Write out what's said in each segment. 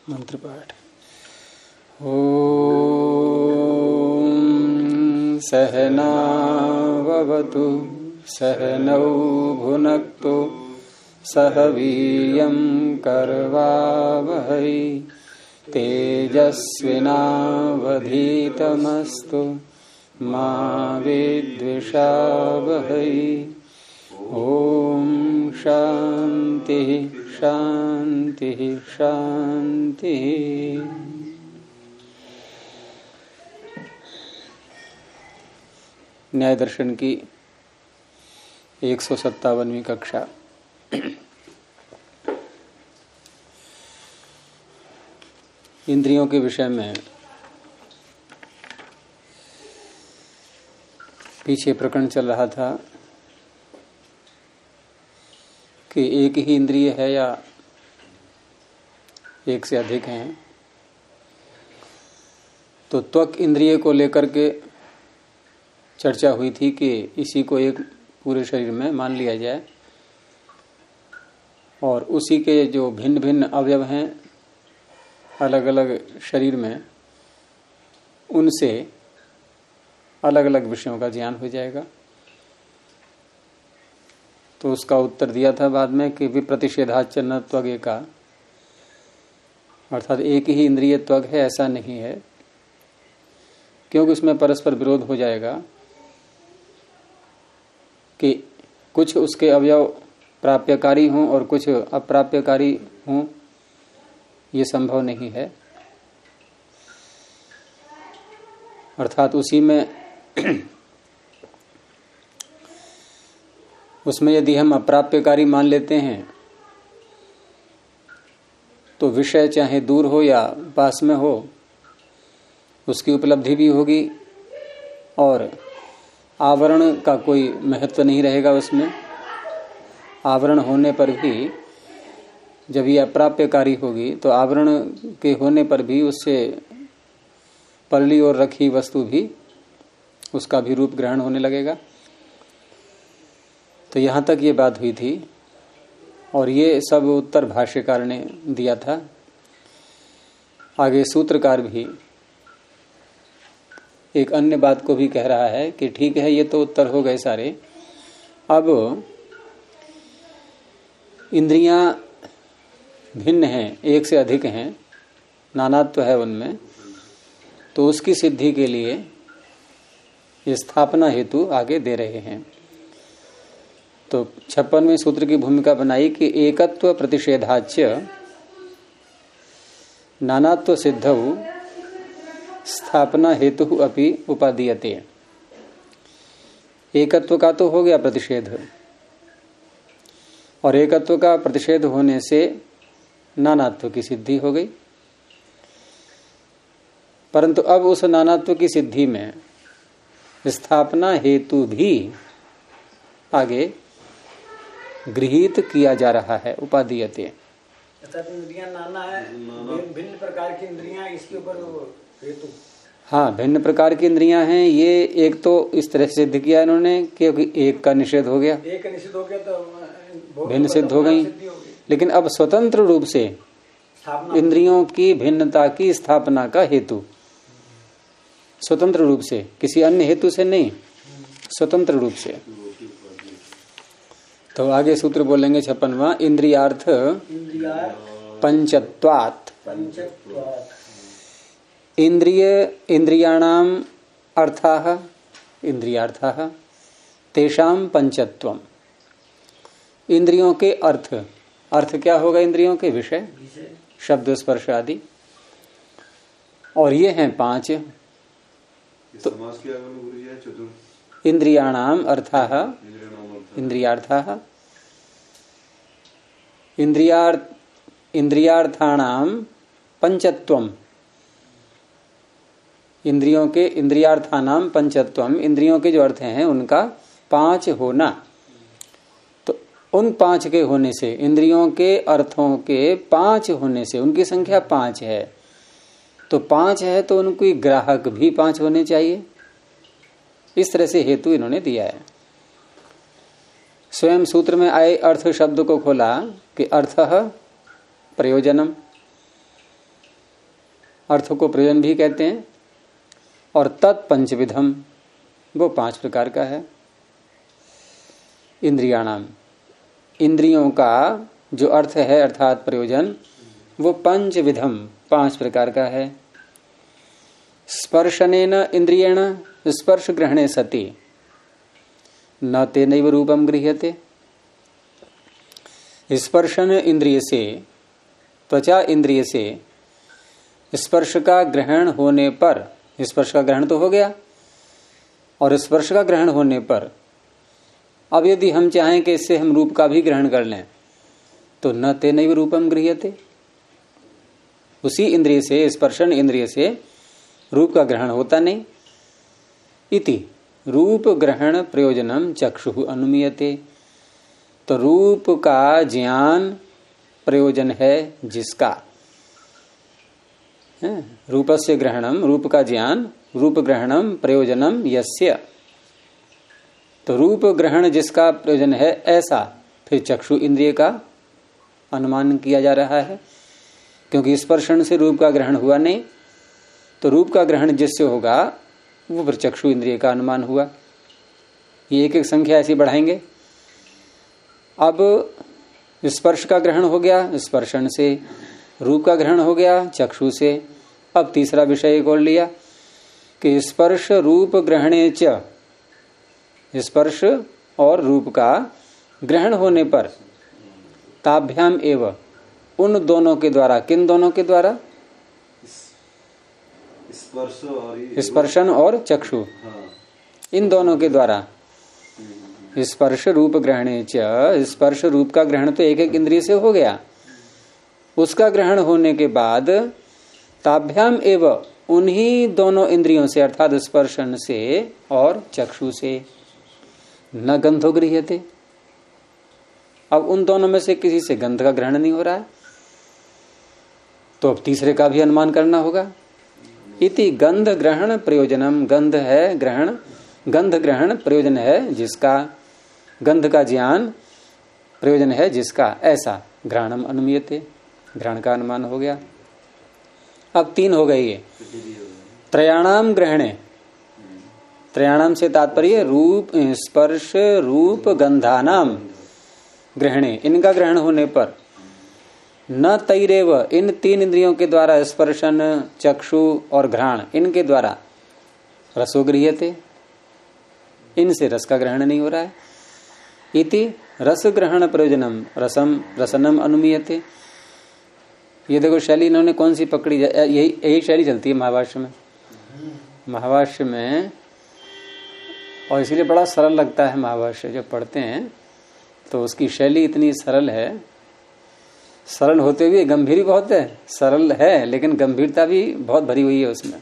मंत्र पाठ। ओम सहनावतु सहनौ भुनक्तु सह वीर्यं करवावहै तेजस्विनावधीतमस्तु मा विद्विषावहै। ओम शांति शांति शांति। न्याय दर्शन की 157वीं कक्षा। इंद्रियों के विषय में पीछे प्रकरण चल रहा था कि एक ही इंद्रिय है या एक से अधिक हैं। तो त्वक इंद्रिय को लेकर के चर्चा हुई थी कि इसी को एक पूरे शरीर में मान लिया जाए और उसी के जो भिन्न भिन्न अवयव हैं अलग अलग शरीर में, उनसे अलग अलग विषयों का ज्ञान हो जाएगा। तो उसका उत्तर दिया था बाद में कि विप्रतिषेधाच्च न त्वग एका, अर्थात एक ही इंद्रिय त्वग है ऐसा नहीं है, क्योंकि उसमें परस्पर विरोध हो जाएगा कि कुछ उसके अवयव प्राप्यकारी हों और कुछ अप्राप्यकारी हों, ये संभव नहीं है। अर्थात उसी में उसमें यदि हम अप्राप्यकारी मान लेते हैं तो विषय चाहे दूर हो या पास में हो उसकी उपलब्धि भी होगी और आवरण का कोई महत्व नहीं रहेगा उसमें। आवरण होने पर भी जब ये अप्राप्यकारी होगी तो आवरण के होने पर भी उससे पल्ली और रखी वस्तु भी उसका भी रूप ग्रहण होने लगेगा। तो यहाँ तक ये बात हुई थी और ये सब उत्तर भाष्यकार ने दिया था। आगे सूत्रकार भी एक अन्य बात को भी कह रहा है कि ठीक है, ये तो उत्तर हो गए सारे। अब इंद्रियां भिन्न हैं, एक से अधिक हैं, नानात्व है उनमें, तो उसकी सिद्धि के लिए ये स्थापना हेतु आगे दे रहे हैं। तो 56वें सूत्र की भूमिका बनाई कि एकत्व प्रतिषेधाच्च नानात्व सिद्धौ स्थापना हेतु अपि उपादीयते। एकत्व का तो हो गया प्रतिषेध और एकत्व का प्रतिषेध होने से नानात्व की सिद्धि हो गई, परंतु अब उस नानात्व की सिद्धि में स्थापना हेतु भी आगे गृहीत किया जा रहा है, उपादीयते। इंद्रियां नाना है, भिन्न प्रकार की इंद्रियां, इसके ऊपर हेतु। हाँ, भिन्न प्रकार की इंद्रियां हैं। ये एक तो इस तरह से सिद्ध किया इन्होंने क्योंकि एक का निषेध हो गया, एक का निषेध हो गया तो भिन्न सिद्ध हो गई। लेकिन अब स्वतंत्र रूप से इंद्रियों की भिन्नता की स्थापना का हेतु स्वतंत्र रूप से, किसी अन्य हेतु से नहीं, स्वतंत्र रूप से। तो आगे सूत्र बोलेंगे 56वां, इंद्रियार्थ पंचत्वात्। इंद्रियाणाम अर्थाः इंद्रियार्थाः तेषां पंचत्वम्। इंद्रियों के अर्थ, अर्थ क्या होगा? इंद्रियों के विषय, शब्द स्पर्श आदि, और ये हैं पांच। तो इंद्रियाणाम अर्थाः इंद्रियार्थाः इंद्रियार्थाणाम पंचत्वम्। इंद्रियों के इंद्रियार्थानाम पंचत्वम्, इंद्रियों के जो अर्थ हैं उनका पांच होना। तो उन पांच के होने से, इंद्रियों के अर्थों के पांच होने से, उनकी संख्या पांच है, तो पांच है तो उनकी ग्राहक भी पांच होने चाहिए। इस तरह से हेतु इन्होंने दिया है। स्वयं सूत्र में आए अर्थ शब्द को खोला कि अर्थः प्रयोजनम, अर्थ को प्रयोजन भी कहते हैं। और तत्पंचविधम, वो 5 प्रकार का है। इंद्रियाणाम, इंद्रियों का जो अर्थ है अर्थात प्रयोजन, वो पंचविधम 5 प्रकार का है। स्पर्शनेन इंद्रियेण स्पर्श ग्रहणे सति न तेनैव रूपम गृह्यते। स्पर्शन इंद्रिय से, त्वचा इंद्रिय से स्पर्श का ग्रहण होने पर, स्पर्श का ग्रहण तो हो गया, और स्पर्श का ग्रहण होने पर अब यदि हम चाहें कि इससे हम रूप का भी ग्रहण कर लें तो न तेनैव रूपम गृह्यते, उसी इंद्रिय से, स्पर्शन इंद्रिय से रूप का ग्रहण होता नहीं। इति रूप ग्रहण प्रयोजनम चक्षु अनुमीयते, तो रूप का ज्ञान प्रयोजन है जिसका, रूपस्य ग्रहणम, रूप का ज्ञान, रूप ग्रहणम प्रयोजनम यस्य, तो रूप ग्रहण जिसका प्रयोजन है ऐसा फिर चक्षु इंद्रिय का अनुमान किया जा रहा है, क्योंकि स्पर्शन से रूप का ग्रहण हुआ नहीं, तो रूप का ग्रहण जिससे होगा वो फिर चक्षु इंद्रिय का अनुमान हुआ। ये एक एक संख्या ऐसी बढ़ाएंगे। अब स्पर्श का ग्रहण हो गया, स्पर्शन से रूप का ग्रहण हो गया चक्षु से। अब तीसरा विषय एक और लिया कि स्पर्श रूप ग्रहणे च, स्पर्श और रूप का ग्रहण होने पर ताभ्याम एव, उन दोनों के द्वारा, किन दोनों के द्वारा, स्पर्शन और चक्षु, इन दोनों के द्वारा स्पर्श रूप ग्रहणे च, स्पर्श रूप का ग्रहण तो एक एक इंद्रिय से हो गया, उसका ग्रहण होने के बाद ताभ्याम एव, उन्हीं दोनों इंद्रियों से अर्थात स्पर्शन से और चक्षु से न गंधो गृह्यते, अब उन दोनों में से किसी से गंध का ग्रहण नहीं हो रहा है, तो अब तीसरे का भी अनुमान करना होगा। इति गंध ग्रहण प्रयोजनम, गंध है ग्रहण, गंध ग्रहण प्रयोजन है जिसका, गंध का ज्ञान प्रयोजन है जिसका, ऐसा ग्रहणम अनुमीयते, ग्रहण का अनुमान हो गया। अब 3 हो गई ये। त्रयाणाम ग्रहणे, त्रयाणाम से तात्पर्य रूप, स्पर्श रूप गंधानाम ग्रहणे, इनका ग्रहण होने पर न तैरेव, इन 3 इंद्रियों के द्वारा, स्पर्शन चक्षु और घ्राण, इनके द्वारा रसो गृह्यते, इनसे रस का ग्रहण नहीं हो रहा है। इति रस ग्रहण प्रयोजनम रसम रसनम अनुमीयते। ये देखो शैली इन्होंने कौन सी पकड़ी, यही शैली चलती है महाभाष्य में, महाभाष्य में, और इसीलिए बड़ा सरल लगता है महाभाष्य जब पढ़ते हैं, तो उसकी शैली इतनी सरल है, सरल होते हुए गंभीर भी बहुत है, सरल है लेकिन गंभीरता भी बहुत भरी हुई है उसमें।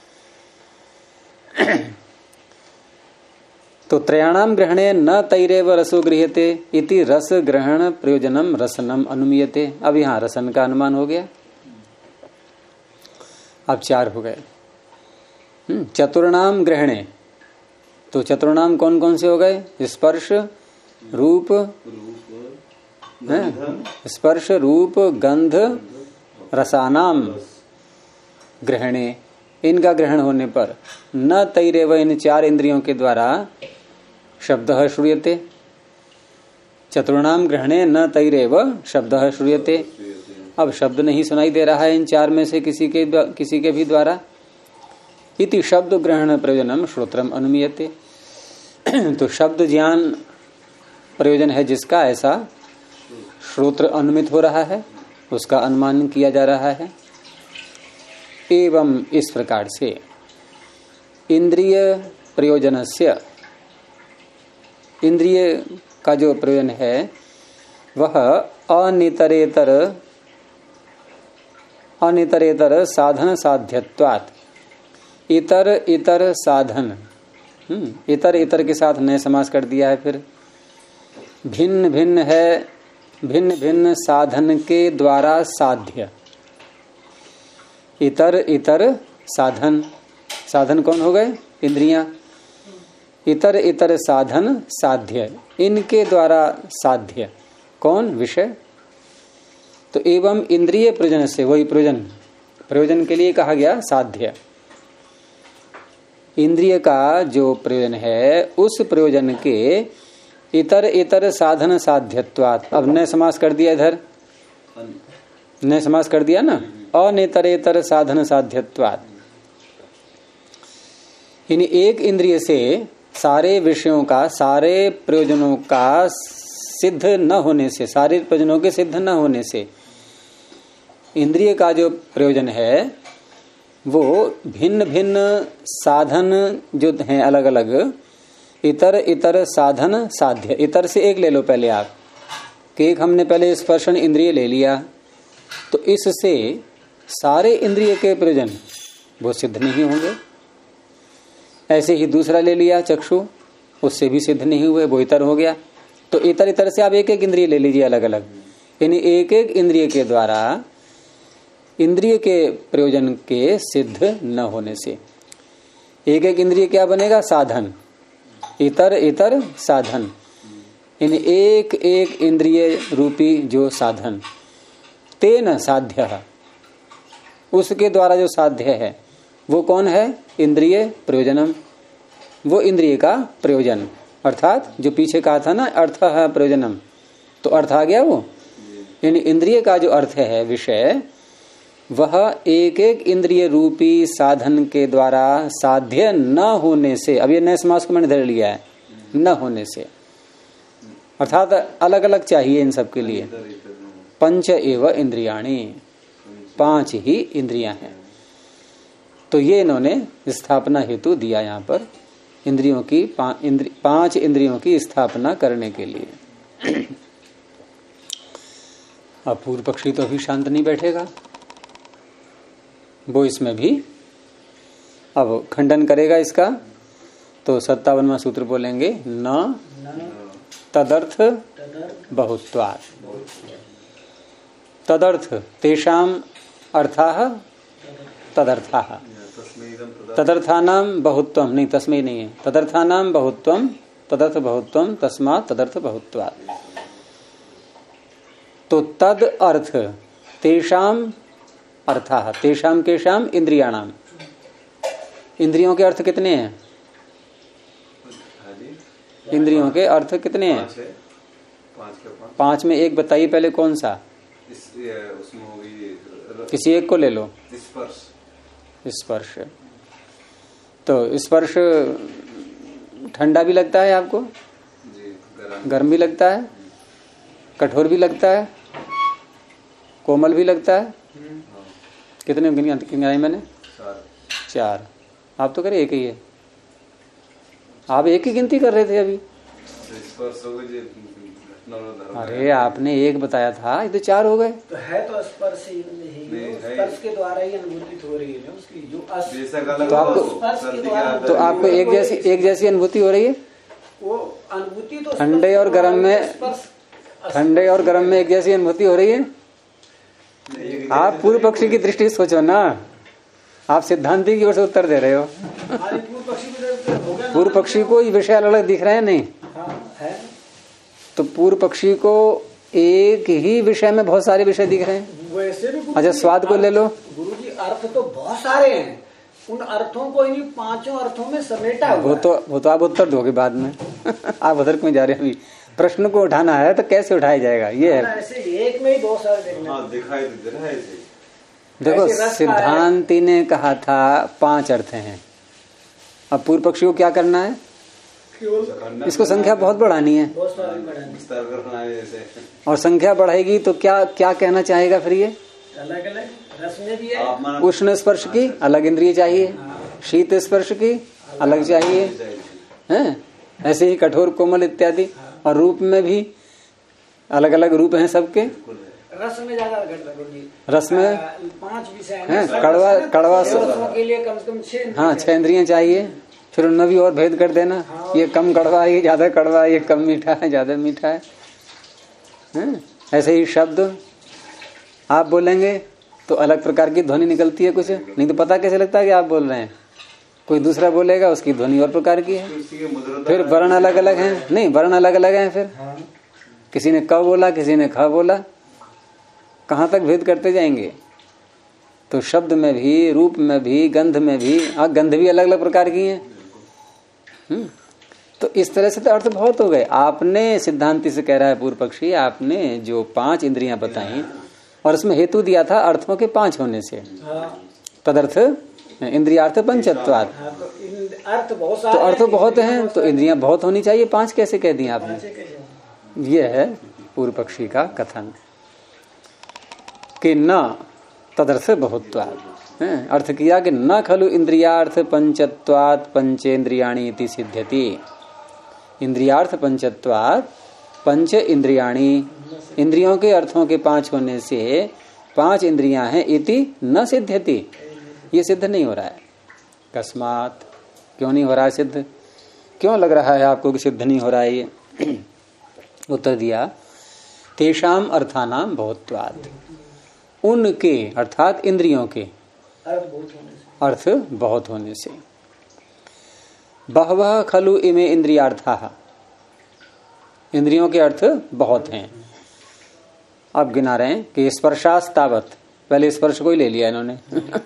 तो त्रयाणाम ग्रहणे न तैरेव रसो गृह्यते इति रस ग्रहण प्रयोजनम रसनम अनुमीयते। अब यहां रसन का अनुमान हो गया। अब 4 हो गए। चतुर्णाम ग्रहणे, तो चतुर्णाम कौन कौन से हो गए? स्पर्श रूप, स्पर्श रूप गंध रसानाम ग्रहणे, इनका ग्रहण होने पर न तैरेव, इन 4 इंद्रियों के द्वारा शब्द श्रूयते। चतुर्णाम ग्रहणे न तैरेव शब्द श्रूयते। अब शब्द नहीं सुनाई दे रहा है इन 4 में से किसी के भी द्वारा। इति शब्द ग्रहण प्रयोजनम श्रोत्रम अनुमीयते। तो शब्द ज्ञान प्रयोजन है जिसका, ऐसा श्रोत्र अनुमित हो रहा है, उसका अनुमान किया जा रहा है। एवं इस प्रकार से इंद्रिय प्रयोजनस्य, इंद्रिय का जो प्रयोजन है वह अनितरेतर साधन साध्यत्वात्, इतर साधन, इतर के साथ नए समास कर दिया है। फिर भिन्न भिन्न है, भिन्न भिन्न साधन के द्वारा साध्य। इतर साधन, साधन कौन हो गए? इंद्रियां। इतर साधन साध्य, इनके द्वारा साध्य कौन? विषय। तो एवं इंद्रिय प्रयोजन से, वही प्रयोजन प्रयोजन के लिए कहा गया साध्य। इंद्रिय का जो प्रयोजन है उस प्रयोजन के इतर इतर साधन साध्यत्वात्। अब नए समास कर दिया इधर, नए समास कर दिया ना, अनेतरेतर साधन साध्यत्वात्। इन एक इंद्रिय से सारे विषयों का, सारे प्रयोजनों का सिद्ध न होने से, सारे प्रयोजनों के सिद्ध न होने से इंद्रिय का जो प्रयोजन है वो भिन्न भिन्न साधन जो हैं अलग अलग, इतर इतर साधन साध्य। इतर से एक ले लो पहले आप, कि एक हमने पहले स्पर्शन इंद्रिय ले लिया, तो इससे सारे इंद्रिय के प्रयोजन वो सिद्ध नहीं होंगे। ऐसे ही दूसरा ले लिया चक्षु, उससे भी सिद्ध नहीं हुए, वो इतर हो गया। तो इतर इतर से आप एक एक इंद्रिय ले लीजिए अलग अलग, यानी एक एक इंद्रिय के द्वारा इंद्रिय के प्रयोजन के सिद्ध न होने से एक एक इंद्रिय क्या बनेगा? साधन। इतर इतर साधन, यानी एक एक इंद्रिय रूपी जो साधन, तेन साध्य, उसके द्वारा जो साध्य है वो कौन है? इंद्रिय प्रयोजनम। वो इंद्रिय का प्रयोजन, अर्थात जो पीछे कहा था ना अर्थ है प्रयोजनम, तो अर्थ आ गया वो। यानी इंद्रिय का जो अर्थ है विषय, वह एक एक इंद्रिय रूपी साधन के द्वारा साध्य न होने से, अब ये नए समास को मैंने धर लिया है, न होने से, अर्थात अलग अलग चाहिए इन सब के लिए। पंच एव इंद्रियाणि, 5 ही इंद्रियां हैं। तो ये इन्होंने स्थापना हेतु दिया यहाँ पर, इंद्रियों की 5 इंद्रियों की स्थापना करने के लिए। अब पूर्व पक्षी तो अभी शांत नहीं बैठेगा, वो इसमें भी अब खंडन करेगा इसका। तो 57वां सूत्र बोलेंगे, न तदर्थ बहुत्वात्। तदर्थ तेषाम अर्थाः तदर्थाः, तदर्थानाम बहुत्वम, नहीं तस्मै नहीं है, तदर्थानाम बहुत्वम, तदर्थ बहुत्वम, तस्मात् तदर्थ बहुत्वात्। तो तद अर्थ तेषाम अर्थाः, तेषाम केषाम इंद्रियाणाम। इंद्रियों के अर्थ कितने हैं? इंद्रियों के अर्थ कितने हैं? 5 में एक बताइए पहले, कौन सा? किसी एक को ले लो। स्पर्श। तो स्पर्श ठंडा भी लगता है आपको, गर्म भी लगता है, कठोर भी लगता है, कोमल भी लगता है। कितने गिनाई मैंने? 4। आप तो करे एक ही है, आप एक ही गिनती कर रहे थे अभी। अरे आपने एक बताया था, ये तो 4 हो गए। तो है तो स्पर्श ही, स्पर्श के द्वारा ही अनुभूति हो रही है उसकी, जो तो आपको एक जैसी अनुभूति हो रही है। वो अनुभूति तो ठंडे और गर्म में, ठंडे और गर्म में एक जैसी अनुभूति हो रही है। आप पूर्व पक्षी की दृष्टि सोचो ना, आप सिद्धांति की ओर से उत्तर दे रहे हो। पूर्व पक्षी को ये विषय अलग अलग दिख रहे हैं, नहीं है। तो पूर्व पक्षी को एक ही विषय में बहुत सारे विषय दिख रहे हैं। वैसे भी अच्छा स्वाद को ले लो। गुरुजी अर्थ तो बहुत सारे हैं, उन अर्थों को इन्हीं 5 अर्थों में समेटा हुआ है। वो तो आप उत्तर दोगे बाद में। आप उधर क्यों जा रहे हैं? अभी प्रश्न को उठाना है तो कैसे उठाया जाएगा? ये है ऐसे एक में ही 2 साल दिखाई दे रहा है। देखो सिद्धांति ने कहा था 5 अर्थ हैं। अब पूर्व पक्षी को क्या करना है? इसको संख्या बहुत बढ़ानी है, और संख्या बढ़ाएगी तो क्या क्या कहना चाहेगा फिर? ये अलग अलग रस में भी है। उष्ण स्पर्श की अलग इंद्रिय चाहिए, शीत स्पर्श की अलग चाहिए, हैं? ऐसे ही कठोर कोमल इत्यादि, और रूप में भी अलग अलग रूप हैं सबके। रस में ज्यादा घट, रस में 5 विषय हैं। कड़वा के लिए कम से कम 6। हाँ 6 इंद्रियां चाहिए। फिर उनमें भी और भेद कर देना, ये कम कड़वा है, ये ज्यादा कड़वा है, ये कम मीठा है, ज्यादा मीठा है। ऐसे ही शब्द आप बोलेंगे तो अलग प्रकार की ध्वनि निकलती है कुछ, नहीं तो पता कैसे लगता है कि आप बोल रहे हैं। कोई दूसरा बोलेगा, उसकी ध्वनि और प्रकार की है। फिर वर्ण अलग अलग हैं, नहीं वर्ण अलग अलग हैं। फिर किसी ने क बोला, किसी ने ख बोला, कहाँ तक भेद करते जाएंगे? तो शब्द में भी, रूप में भी, गंध में भी, गंध भी अलग अलग प्रकार की है। तो इस तरह से तो अर्थ बहुत हो गए। आपने सिद्धांति से कह रहा है पूर्व पक्षी, आपने जो 5 इंद्रियां बताई और उसमें हेतु दिया था अर्थों के 5 होने से, तदर्थ इंद्रियार्थ पंचत्वात्, तो अर्थ बहुत हैं, तो इंद्रियां बहुत होनी चाहिए, 5 कैसे कह दी आपने? ये है पूर्व पक्षी का कथन कि न तदर्थ बहुत्वात्, अर्थ किया कि न खलु इंद्रियार्थ पंचत्वात् पंचेन्द्रियाणि इति सिद्ध्यति। इंद्रियार्थ पंचत्वात् पंच इंद्रियाणि, इंद्रियों के अर्थों के 5 होने से 5 इंद्रियां हैं, इति न सिद्ध्यति, ये सिद्ध नहीं हो रहा है। कस्मात, क्यों नहीं हो रहा है सिद्ध? क्यों लग रहा है आपको कि सिद्ध नहीं हो रहा है ये? उत्तर दिया, तेषाम अर्थानाम बहुत्वात्, उनके अर्थात इंद्रियों के अर्थ बहुत होने से। बहवः खलु इमे इंद्रियार्थाः, इंद्रियों के अर्थ बहुत हैं। अब गिना रहे हैं कि स्पर्शास्तावत, पहले स्पर्श को ही ले लिया इन्होंने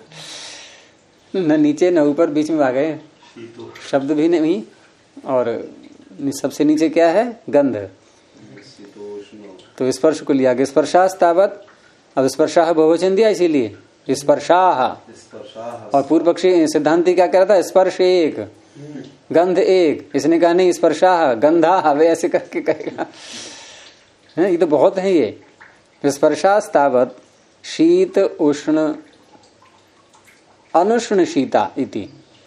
न नीचे न ऊपर, बीच में आ गए, शब्द भी नहीं, और सबसे नीचे क्या है? गंध। तो स्पर्श को लिया गया स्पर्शास्तावत। अब स्पर्शाह बहुवचन दिया इसीलिए स्पर्शाह, और पूर्व पक्षी सिद्धांति क्या कह रहा था? स्पर्श एक, गंध एक, इसने कहा नहीं स्पर्शाह गंधा, वे ऐसे करके कहेगा। ये तो बहुत है ये। स्पर्शास्तावत शीत उष्ण अनुष्ण शीता इति,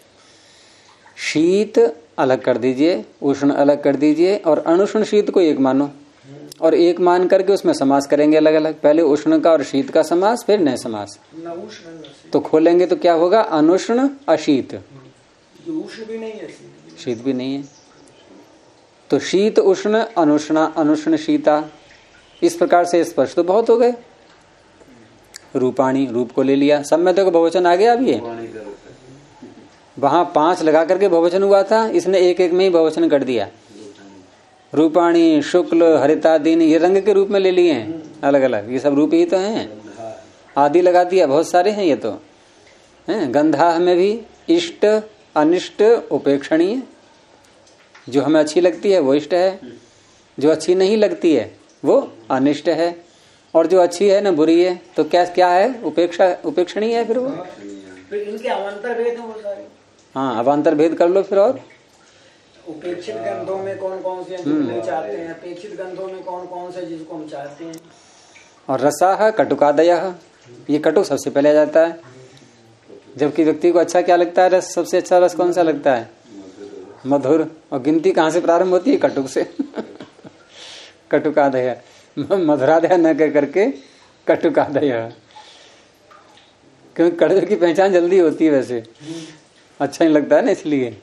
शीत अलग कर दीजिए, उष्ण अलग कर दीजिए, और अनुष्ण शीत को एक मानो, और एक मान करके उसमें समास करेंगे अलग अलग, पहले उष्ण का और शीत का समास, फिर नए समास। तो खोलेंगे तो क्या होगा? अनुष्ण अशीत, उष्ण भी नहीं है, शीत भी नहीं है, तो शीत उष्ण अनुष्ण अनुष्ण शीता, इस प्रकार से स्पर्श तो बहुत हो गए। रूपाणी, रूप को ले लिया, सब में तो बहुवचन आ गया। अब ये वहां 5 लगा करके बहुवचन हुआ था, इसने एक एक में ही बहुवचन कर दिया। रूपाणी, शुक्ल, हरितादीन, ये रंग के रूप में ले लिए हैं अलग अलग, ये सब रूप ही तो हैं। आदि लगा दिया, बहुत सारे हैं ये तो हैं। गंधा में भी इष्ट अनिष्ट उपेक्षणीय, जो हमें अच्छी लगती है वो इष्ट है, जो अच्छी नहीं लगती है वो अनिष्ट है, और जो अच्छी है ना बुरी है, तो क्या है? उपेक्षणीय है। फिर वो फिर इनके अवान्तर भेद हैं वो सारे। हाँ, अवान्तर भेद कर लो फिर। और उपेक्षित गंधों में कौन कौन से नहीं चाहते हैं, अपेक्षित गंधों में कौन कौन से जिसको हम चाहते हैं। और रसाह कटुकादयः, ये कटु सबसे पहले आ जाता है, जबकि व्यक्ति को अच्छा क्या लगता है? रस, सबसे अच्छा रस कौन सा लगता है? मधुर। और गिनती कहाँ से प्रारंभ होती है? कटुक से कटुकादय, मधुरादय न कह करके कटुकादय, क्योंकि कड़वे की पहचान जल्दी होती है, वैसे अच्छा नहीं लगता है ना, इसलिए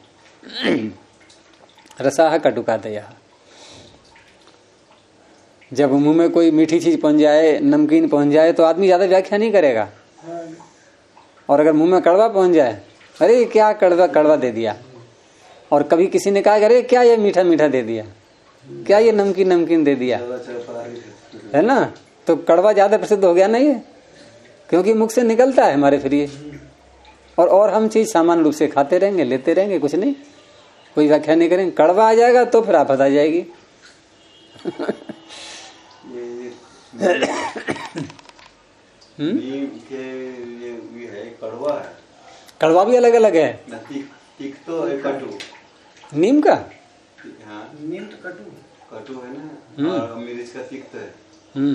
रसाह कटुकादय। जब मुंह में कोई मीठी चीज पहुंच जाए, नमकीन पहुंच जाए, तो आदमी ज्यादा व्याख्या नहीं करेगा, और अगर मुंह में कड़वा पहुंच जाए, अरे क्या कड़वा कड़वा दे दिया, और कभी किसी ने कहा अरे क्या ये मीठा मीठा दे दिया, क्या ये नमकीन नमकीन दे दिया, है ना, तो कड़वा ज्यादा प्रसिद्ध हो गया ना ये, क्योंकि मुख से निकलता है हमारे फिर ये, और हम चीज सामान्य रूप से खाते रहेंगे, लेते रहेंगे, कुछ नहीं, कोई व्याख्या नहीं करेंगे। कड़वा आ जाएगा तो फिर आफत आ जाएगी। ये है कड़वा है, कड़वा भी अलग अलग है। तीख तो है कटु, नीम का, हाँ नीम तो कटु है ना, और मिर्च का तीख तो है।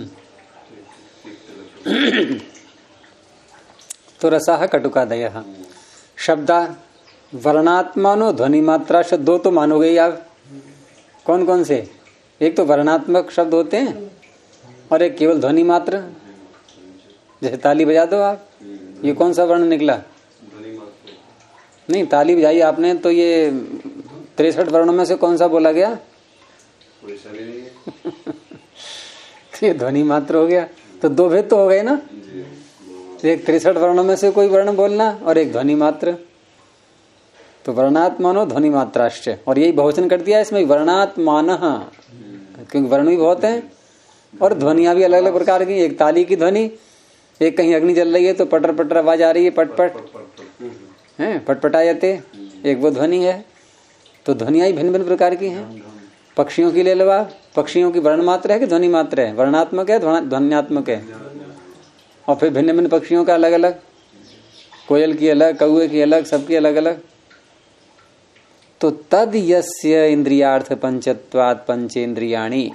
तो रसाह कटुकादयः। शब्दा वर्णात्मानो ध्वनि मात्रा शब्द, दो तो मानोगे ही आप। कौन कौन से? एक तो वर्णात्मक शब्द होते हैं और एक केवल ध्वनि मात्र, जैसे ताली बजा दो आप, ये कौन सा वर्ण निकला? नहीं, ताली बजाई आपने तो ये 63 वर्णों में से कौन सा बोला गया? ये ध्वनि मात्र हो गया। तो दो भेद तो हो गए ना, एक 63 वर्णों में से कोई वर्ण बोलना और एक ध्वनि मात्र। तो वर्णात्मानो ध्वनि मात्राश्च, और यही बहुवचन कर दिया इसमें, वर्णात्मान, क्योंकि वर्ण भी बहुत हैं और ध्वनिया भी अलग अलग प्रकार की। एक ताली की ध्वनि एक कहीं अग्नि जल रही है तो पटर पटर आवाज आ रही है, पटपट है, पटपटा जाते, एक वो ध्वनि है। तो ध्वनियां भिन्न भिन्न प्रकार की हैं। पक्षियों की ले लो आप, पक्षियों की वर्ण मात्र है कि ध्वनि मात्र है? वर्णात्मक है, ध्वन्यात्मक है। और फिर भिन्न भिन्न पक्षियों का अलग अलग, कोयल की अलग, कौए की अलग, सबकी अलग अलग। तो तद यस्य इंद्रियार्थ पंचत्वात् पंचेंद्रियाणि,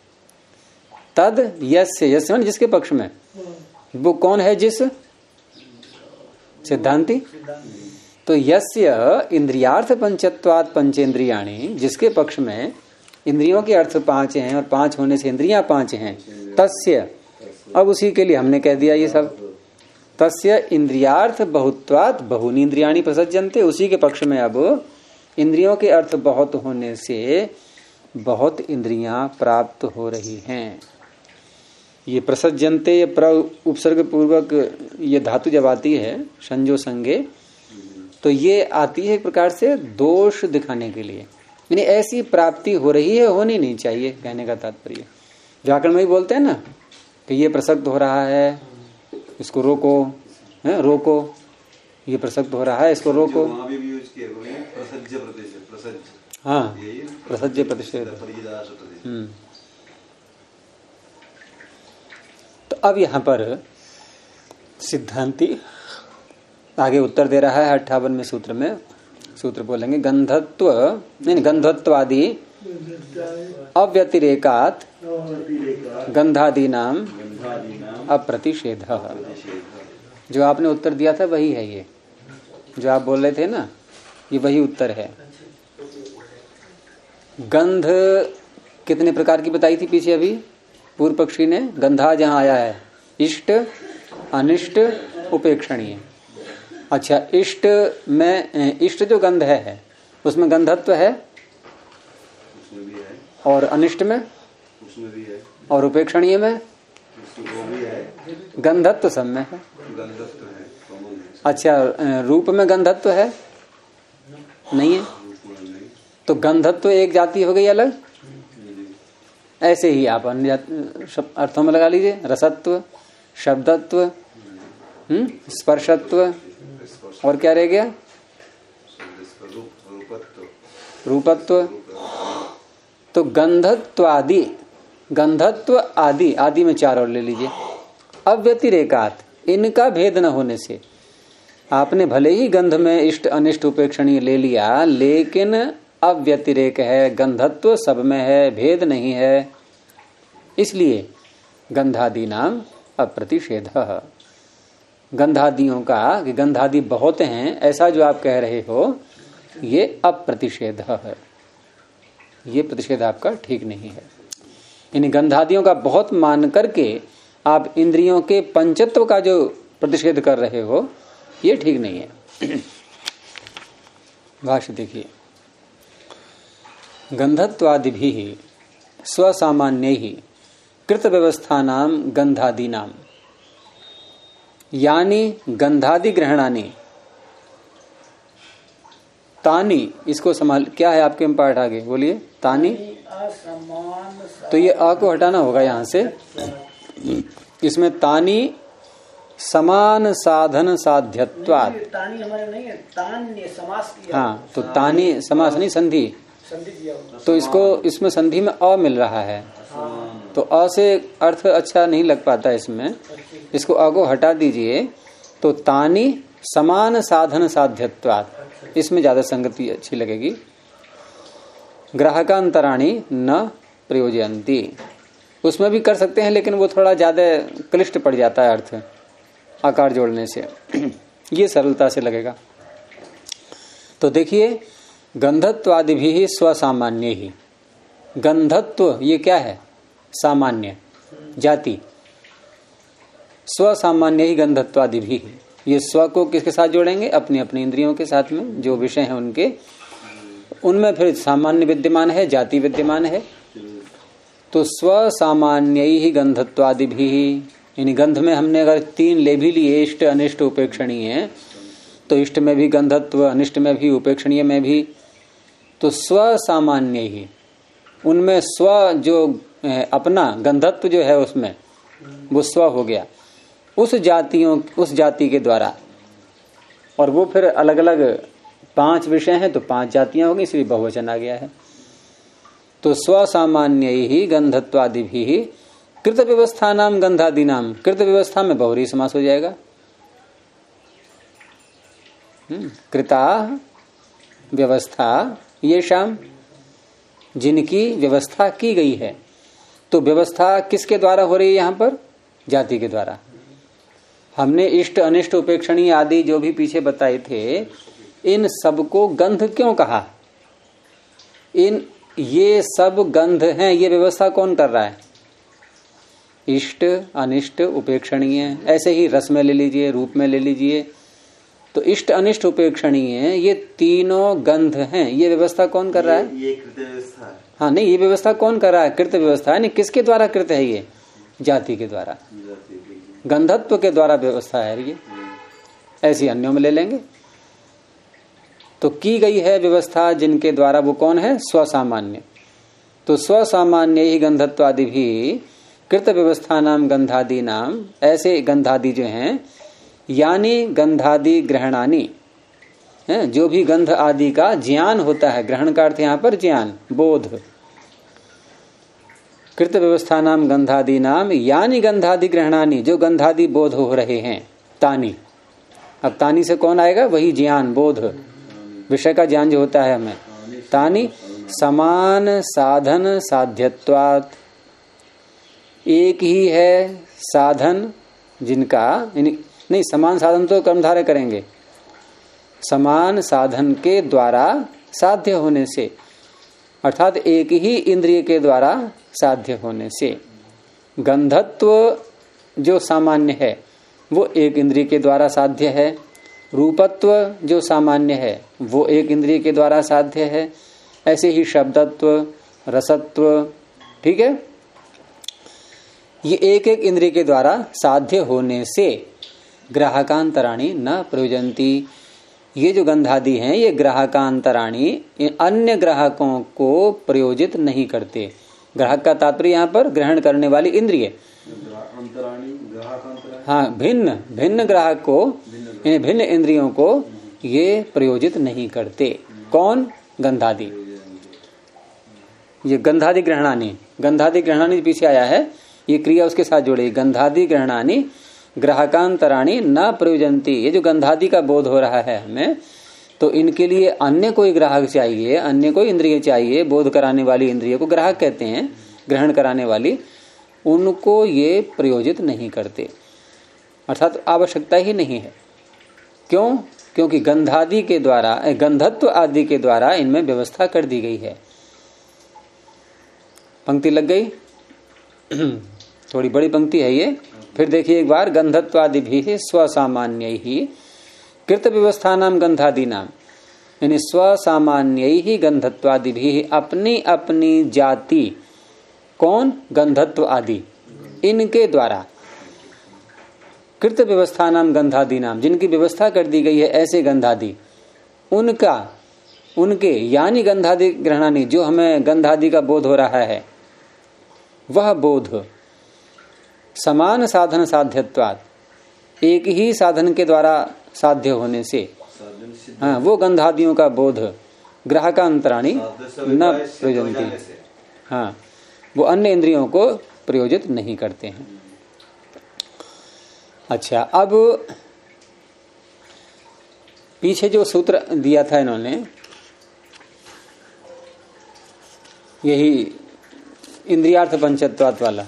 तद यस्य, यस्य माने जिसके पक्ष में, वो कौन है? जिस सिद्धांति। तो यस्य इंद्रियार्थ पंचत्वात् पंचेंद्रियाणि, जिसके पक्ष में इंद्रियों के अर्थ 5 हैं और 5 होने से इंद्रियां 5 हैं, तस्य, अब उसी के लिए हमने कह दिया ये सब, तस्य इंद्रियार्थ बहुत्वात् बहूनि इंद्रियाणि प्रसज्यन्ते, उसी के पक्ष में अब इंद्रियों के अर्थ बहुत होने से बहुत इंद्रियां प्राप्त हो रही हैं। ये प्रसज्यन्ते, ये प्र उपसर्ग पूर्वक ये धातु जब आती है संजो संगे, तो ये आती है एक प्रकार से दोष दिखाने के लिए, यानी ऐसी प्राप्ति हो रही है, होनी नहीं चाहिए, कहने का तात्पर्य। व्याकरण में ही बोलते हैं ना कि ये प्रसक्त हो रहा है, इसको रोको, है रोको, ये प्रसक्त हो रहा है, इसको रोको। हाँ, प्रसज्य प्रतिषेध। तो अब यहाँ पर सिद्धांति आगे उत्तर दे रहा है 58वें सूत्र में। सूत्र बोलेंगे गंधत्व, नहीं, गंधत्वादि अव्यतिरेकात् गंधादीनाम अप्रतिषेध। जो आपने उत्तर दिया था वही है, ये जो आप बोल रहे थे ना, ये वही उत्तर है। गंध कितने प्रकार की बताई थी पीछे अभी पूर्व पक्षी ने? गंधा जहां आया है, इष्ट, अनिष्ट, उपेक्षणीय। अच्छा, इष्ट में, इष्ट जो गंध है उसमें गंधत्व है, उसमें भी है, और अनिष्ट में, उसमें भी है, और उपेक्षणीय में वो भी है, गंधत्व सब में है। गंधत्व है, कॉमन है। अच्छा, रूप में गंधत्व है नहीं है, तो गंधत्व एक जाति हो गई अलग। ऐसे ही आप अन्य अर्थों में लगा लीजिए, रसत्व, शब्दत्व, स्पर्शत्व, और क्या रह गया? रूपत्व। तो गंधत्व आदि, गंधत्व आदि, आदि में 4 और ले लीजिए। अव्यतिरेकात, इनका भेद न होने से, आपने भले ही गंध में इष्ट अनिष्ट उपेक्षणीय ले लिया, लेकिन अव्यतिरेक है, गंधत्व सब में है, भेद नहीं है, इसलिए गंधादि नाम अप्रतिषेध। गंधादियों का, कि गंधादि बहुत हैं ऐसा जो आप कह रहे हो, ये अप्रतिषेध है, ये प्रतिषेध आपका ठीक नहीं है। इन गंधादियों का बहुत मान करके आप इंद्रियों के पंचत्व का जो प्रतिषेध कर रहे हो, ये ठीक नहीं है। भाष्य देखिए, गंधत्वादि भी स्वसामान्य ही कृत व्यवस्थानाम गंधादीनाम, यानी गंधादि ग्रहणानि तानी, इसको संभाल, क्या है आपके में पाठ आगे बोलिए, तानी। तो ये आ को हटाना होगा यहां से, इसमें तानी समान साधन साध्यत्वात्। तानी हमारे नहीं है, तान ने समास किया। हाँ, तो तानी समास नहीं, संधि, तो इसको, इसमें संधि में अ मिल रहा है, तो अ से अर्थ अच्छा नहीं लग पाता इसमें, इसको अ को हटा दीजिए, तो तानी समान साधन साध्यत्वात्, इसमें ज्यादा संगति अच्छी लगेगी। ग्राहकांतराणि न प्रयोजयन्ति, उसमें भी कर सकते हैं, लेकिन वो थोड़ा ज्यादा क्लिष्ट पड़ जाता है अर्थ आकार जोड़ने से, ये सरलता से लगेगा। तो देखिए, गंधत्वादि भी स्वसामान्य ही, गंधत्व ये क्या है? सामान्य जाति, स्वसामान्य ही गंधत्वादि भी। ये स्व को किसके साथ जोड़ेंगे? अपनी अपनी इंद्रियों के साथ में, जो विषय हैं उनके, उनमें फिर सामान्य विद्यमान है, जाति विद्यमान है। तो स्व सामान्य ही गंधत्वादि भी, यानी गंध में हमने अगर 3 ले भी लिए, इष्ट अनिष्ट उपेक्षणीय, तो इष्ट में भी गंधत्व, अनिष्ट में भी, उपेक्षणीय में भी। तो स्व सामान्य ही, उनमें स्व जो अपना गंधत्व जो है उसमें वो स्व हो गया, उस जाति के द्वारा, और वो फिर अलग अलग 5 विषय हैं तो 5 जातियां होगी, इसलिए बहुवचन आ गया है। तो स्वसामान्य ही गंधत्वादि भी कृत व्यवस्था नाम गंधादि नाम, कृत व्यवस्था में बहुरी समास हो जाएगा। कृता व्यवस्था ये शाम, जिनकी व्यवस्था की गई है। तो व्यवस्था किसके द्वारा हो रही है यहां पर? जाति के द्वारा। हमने इष्ट अनिष्ट उपेक्षणीय आदि जो भी पीछे बताए थे, इन सब को गंध क्यों कहा? ये सब गंध हैं, ये व्यवस्था कौन कर रहा है? इष्ट अनिष्ट उपेक्षणीय, ऐसे ही रस में ले लीजिए, रूप में ले लीजिए। तो इष्ट अनिष्ट उपेक्षणीय ये तीनों गंध हैं, ये व्यवस्था कौन कर रहा है? ये कृत व्यवस्था है। हाँ नहीं, ये व्यवस्था कौन कर रहा है? कृत व्यवस्था है। नहीं, किसके द्वारा कृत है? ये जाति के द्वारा, गंधत्व के द्वारा व्यवस्था है ये। ऐसी अन्यों में ले लेंगे। तो की गई है व्यवस्था जिनके द्वारा, वो कौन है? स्वसामान्य। तो स्वसामान्य ही गंधत्वादि भी कृत व्यवस्था नाम गंधादि नाम, ऐसे गंधादि जो हैं, यानी गंधादि ग्रहणानी, जो भी गंध आदि का ज्ञान होता है। ग्रहण का अर्थ यहाँ पर ज्ञान, बोध। कृत व्यवस्था नाम गंधादि नाम यानी गंधादि ग्रहणानी, जो गंधादि बोध हो रहे हैं, तानी। अब तानी से कौन आएगा? वही ज्ञान, बोध, विषय का ज्ञान जो होता है हमें। तानी समान साधन साध्यत्वात्, एक ही है साधन जिनका, नहीं समान साधन तो कर्मधारय करेंगे, समान साधन के द्वारा साध्य होने से, अर्थात एक ही इंद्रिय के द्वारा साध्य होने से। गंधत्व जो सामान्य है वो एक इंद्रिय के द्वारा साध्य है, रूपत्व जो सामान्य है वो एक इंद्रिय के द्वारा साध्य है, ऐसे ही शब्दत्व, रसत्व, ठीक है, ये एक एक इंद्रिय के द्वारा साध्य होने से ग्राहकांतराणी न प्रयोजंती। ये जो गंधादि हैं ये ग्राहकांतराणी, अन्य ग्राहकों को प्रयोजित नहीं करते। ग्राहक का तात्पर्य यहाँ पर ग्रहण करने वाली इंद्रिय, हाँ, भिन्न भिन्न ग्राहक को, भिन्न इंद्रियों को ये प्रयोजित नहीं करते। कौन? गंधादि। ये गंधादि ग्रहणानी, गंधादि ग्रहणानी पीछे आया है, ये क्रिया उसके साथ जोड़े। गंधादि ग्रहणानी ग्राहकांतराणी न प्रयोजंती। ये जो गंधादि का बोध हो रहा है हमें, तो इनके लिए अन्य कोई ग्राहक चाहिए, अन्य कोई इंद्रिय चाहिए। बोध कराने वाली इंद्रिय को ग्राहक कहते हैं, ग्रहण कराने वाली, उनको ये प्रयोजित नहीं करते, अर्थात आवश्यकता ही नहीं है। क्यों? क्योंकि गंधादि के द्वारा, गंधत्व आदि के द्वारा इनमें व्यवस्था कर दी गई है। पंक्ति लग गई? थोड़ी बड़ी पंक्ति है ये, फिर देखिए एक बार। गंधत्वादि भी स्वसामान्य ही कृत व्यवस्था नाम गंधादि नाम, यानी स्वसामान्य ही गंधत्वादि भी, अपनी अपनी जाति, कौन? गंधत्व आदि, इनके द्वारा कृत व्यवस्था नाम गंधादि नाम, जिनकी व्यवस्था कर दी गई है ऐसे गंधादि, उनका, उनके यानी गंधादि ग्रहणानी, जो हमें गंधादि का बोध हो रहा है, वह बोध समान साधन साध्यत्वात्, एक ही साधन के द्वारा साध्य होने से, हाँ, वो गंधादियों का बोध ग्राहकांतराणी न प्रयोजंती, हाँ, वो अन्य इंद्रियों को प्रयोजित नहीं करते हैं। अच्छा, अब पीछे जो सूत्र दिया था इन्होंने, यही इंद्रियार्थ पंचत्वात् वाला,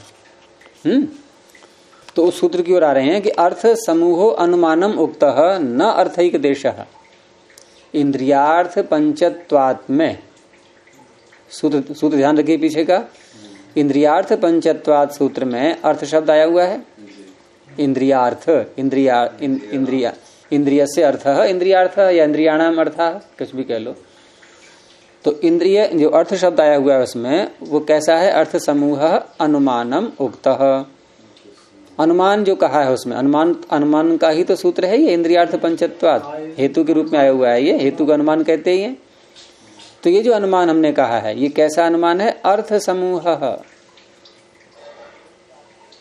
तो उस सूत्र की ओर आ रहे हैं कि अर्थ समूहो अनुमानम उक्तः न अर्थैक देशः। इंद्रियार्थ पंचत्वात् में, सूत्र ध्यान रखिए पीछे का, इंद्रियार्थ पंचत्वात् सूत्र में अर्थ शब्द आया हुआ है। इंद्रियार्थ, इंद्रिय से अर्थ, इंद्रियार्थ या इंद्रियाणाम अर्थ, कुछ भी कह लो। तो इंद्रिय जो अर्थ शब्द आया हुआ है उसमें वो कैसा है? अर्थ समूह अनुमानम उक्तः, अनुमान जो कहा है उसमें, अनुमान का ही तो सूत्र है ये। इंद्रियार्थ पंचत्वात् हेतु के रूप में आया हुआ है, ये हेतु का अनुमान कहते ही है। तो ये जो अनुमान हमने कहा है, ये कैसा अनुमान है? अर्थ समूह,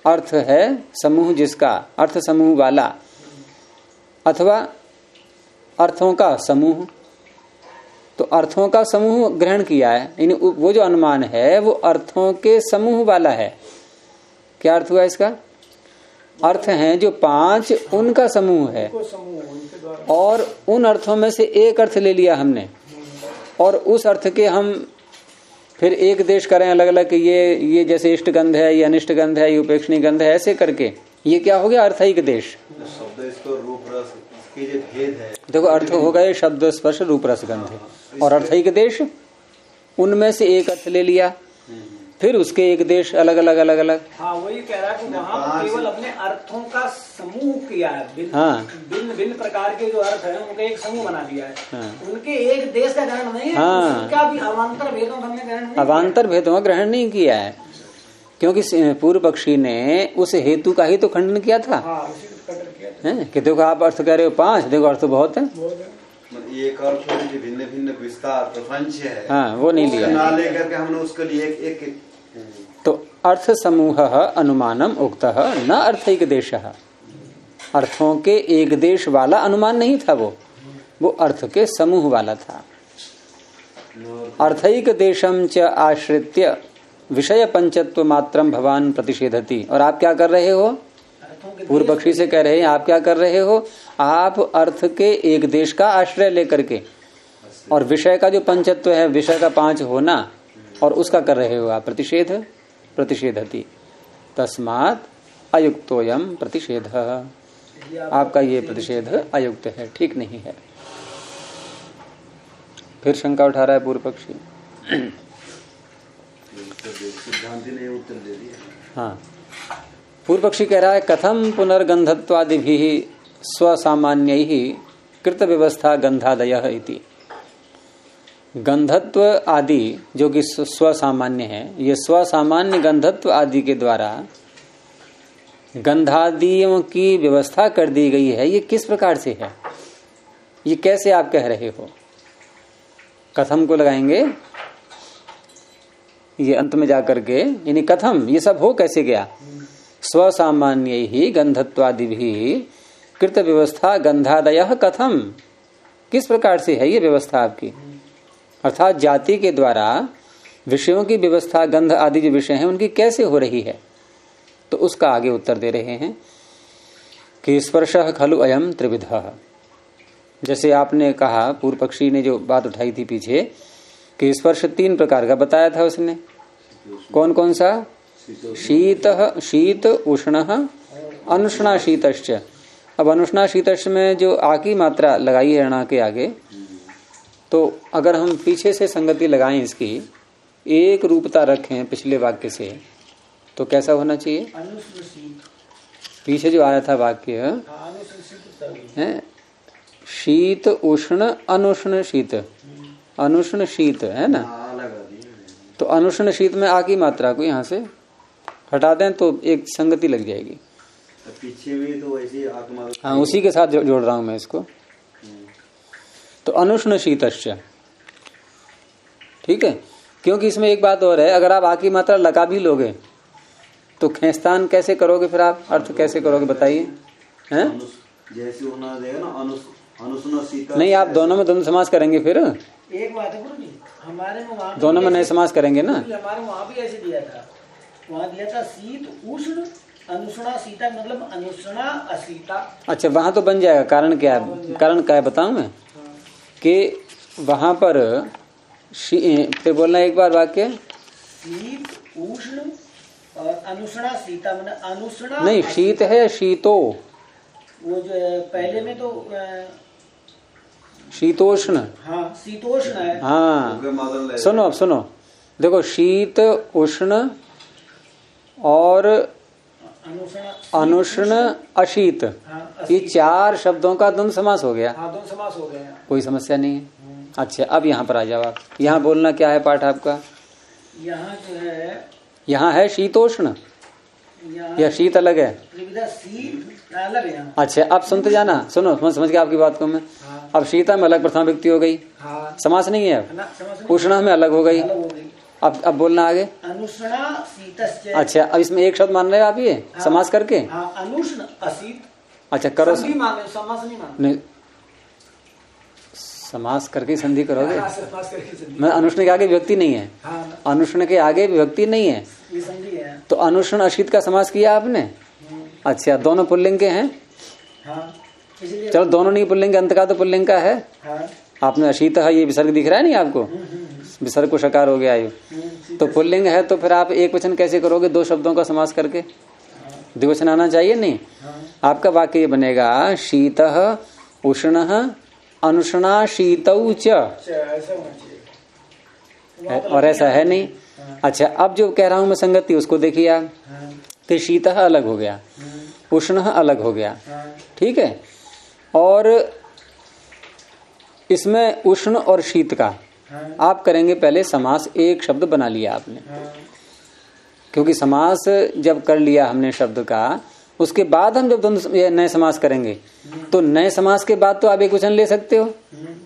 अर्थ है समूह जिसका, अर्थ समूह वाला, अथवा अर्थों का समूह। तो अर्थों का समूह ग्रहण किया है, यानी वो जो अनुमान है वो अर्थों के समूह वाला है। क्या अर्थ हुआ इसका? अर्थ हैं जो 5 उनका समूह है, और उन अर्थों में से एक अर्थ ले लिया हमने, और उस अर्थ के हम फिर एक देश करें अलग अलग कि ये जैसे इष्ट गंध है, ये अनिष्ट गंध है, ये उपेक्षणीय गंध है, ऐसे करके ये क्या हो गया? अर्थैक देश। शब्द इसको रूप रस इसके जो भेद है, देखो अर्थ हो गए शब्द स्पर्श रूप रस गंध, और अर्थैक देश उनमें से एक अर्थ ले लिया, फिर उसके एक देश अलग अलग अलग अलग। हाँ, वही कह रहा है कि वहाँ केवल अपने अर्थों का समूह किया है, भिन्न भिन्न प्रकार के जो अर्थ है उनका एक समूह बना दिया है। उनके एक देश का ग्रहण नहीं है, उनका भी अवान्तर भेदों का हमने ग्रहण नहीं, अवान्तर भेदों का ग्रहण नहीं किया है, क्योंकि पूर्व पक्षी ने उस हेतु का ही तो खंडन किया था। कि देखो आप अर्थ कह रहे हो 5, देखो अर्थ बहुत है, एक अर्थ भिन्न भिन्न विस्तार प्रपंच है, हाँ वो नहीं लिया, ना लेकर के हमने उसके लिए एक तो अर्थ समूह अनुमानम उक्तः न अर्थैक देशः। अर्थों के एक देश वाला अनुमान नहीं था, वो अर्थ के समूह वाला था। अर्थैक देशम च आश्रित्य विषय पंचत्व मात्रम भवान प्रतिषेधति। और आप क्या कर रहे हो? पूर्व पक्षी से कह रहे हैं आप क्या कर रहे हो? आप अर्थ के एक देश का आश्रय लेकर के और विषय का जो पंचत्व है, विषय का 5 होना, और उसका कर रहे हो आप प्रतिषेध। प्रतिषेधति तस्मात् अयुक्तोयम प्रतिषेध। आपका ये प्रतिषेध अयुक्त है, ठीक नहीं है। फिर शंका उठा रहा है पूर्व पक्षी। सिद्धांत ने उत्तर दे दिया। हाँ, पूर्व पक्षी कह रहा है कथम पुनर्गंधत्वादि भी स्वसामान्य ही कृत व्यवस्था गंधादयः इति। गंधत्व आदि जो कि स्वसामान्य है, ये स्वसामान्य गंधत्व आदि के द्वारा गंधादियों की व्यवस्था कर दी गई है। ये किस प्रकार से है? ये कैसे आप कह रहे हो? कथम को लगाएंगे ये अंत में जाकर के, यानी कथम ये सब हो कैसे गया? स्वसामान्य ही गंधत्वादि भी कृत व्यवस्था गंधादयः कथम, किस प्रकार से है ये व्यवस्था आपकी? अर्थात जाति के द्वारा विषयों की व्यवस्था गंध आदि जो विषय हैं उनकी कैसे हो रही है? तो उसका आगे उत्तर दे रहे हैं कि स्पर्शः खलु अयम त्रिविधः। जैसे आपने कहा, पूर्व पक्षी ने जो बात उठाई थी पीछे कि स्पर्श 3 प्रकार का बताया था उसने। कौन कौन सा? शीत उष्ण अनुष्णा शीतश्च। अब अनुष्णा शीतश्च में जो आ की मात्रा लगाई है णा के आगे, तो अगर हम पीछे से संगति लगाएं इसकी, एक रूपता रखें पिछले वाक्य से, तो कैसा होना चाहिए? पीछे जो आया था वाक्य है शीत उष्ण अनुष्ण शीत, अनुष्ण शीत है ना, तो अनुष्ण शीत में आ की मात्रा को यहाँ से हटा दें तो एक संगति लग जाएगी। पीछे भी तो वैसे आत्मा, हाँ उसी के साथ जोड़ रहा हूं मैं इसको। तो अनुष्ण शीतश्च, ठीक है, क्योंकि इसमें एक बात और है, अगर आप आ की मात्रा लगा भी लोगे तो खेस्तान कैसे करोगे? फिर आप अर्थ कैसे करोगे बताइए? हैं जैसे होना देगा ना अनुष्ण शीतल। नहीं, आप दोनों में द्वंद्व समास करेंगे फिर। एक बात है गुरु जी, हमारे में वहाँ दोनों में नए समास करेंगे ना। हमारे वहाँ भी ऐसे दिया था, वहाँ दिया था शीत उष्ण अनुष्णा शीता, मतलब अनुष्णा अशीता। अच्छा, वहां तो बन जाएगा। कारण क्या है? कारण क्या है बताऊं मैं कि वहां पर फिर बोलना एक बार वाक्य, शीत उष्ण और अनुष्णा शीता, मतलब अनुष्णा नहीं, शीत है या शीतो? वो जो पहले में तो शीतोष्ण। हाँ शीतोष्ण है। हाँ सुनो, अब सुनो, देखो शीत उष्ण और अनुष्ण अशीत, ये 4 शब्दों का द्वंद्व समास हो गया। हाँ, द्वंद्व समास हो गया, कोई समस्या नहीं है। अच्छा, अब यहाँ पर आ जाओ आप। यहाँ बोलना क्या है पाठ आपका? यहाँ जो है, यहाँ है शीतोष्ण या शीत अलग है? शीत अलग है। अच्छा, अब सुनते जाना, सुनो, समझ गया आपकी बात को मैं। अब शीता में अलग प्रथमा व्यक्ति हो गई, समास नहीं है। अब उष्ण में अलग हो गई, अब बोलना आगे। अनुष्णा शीतश्च। अच्छा, अब इसमें एक शब्द मान रहे हो आप ये समास करके? अनुष्ण अशीत। अच्छा करो, समास नहीं, समास करके संधि करोगे? मैं अनुष्ण के आगे विभक्ति नहीं है। अनुष्ण के आगे विभक्ति नहीं है, ये संधि है। तो अनुष्ण अशीत का समास किया आपने? अच्छा, दोनों पुल्लिंग के हैं? चलो दोनों नहीं पुल्लिंग के, अंत का तो पुल्लिंग का है। आपने अशीत है, ये विसर्ग दिख रहा है नहीं आपको? विसर्ग को शकार हो गया, तो पुल्लिंग है, तो फिर आप एक वचन कैसे करोगे? दो शब्दों का समास करके द्विवचन आना चाहिए नहीं? आपका वाक्य ये बनेगा शीतः उष्णः अनुष्णा शीतौ च, और ऐसा है नहीं। अच्छा, अब जो कह रहा हूं मैं संगति, उसको देखिए आप कि शीतः अलग हो गया, उष्णः अलग हो गया, ठीक है। और इसमें उष्ण और शीत का आप करेंगे पहले समास, एक शब्द बना लिया आपने, क्योंकि समास जब कर लिया हमने शब्द का, उसके बाद हम जब नए समास करेंगे तो नए समास के बाद तो आप एक वचन ले सकते हो।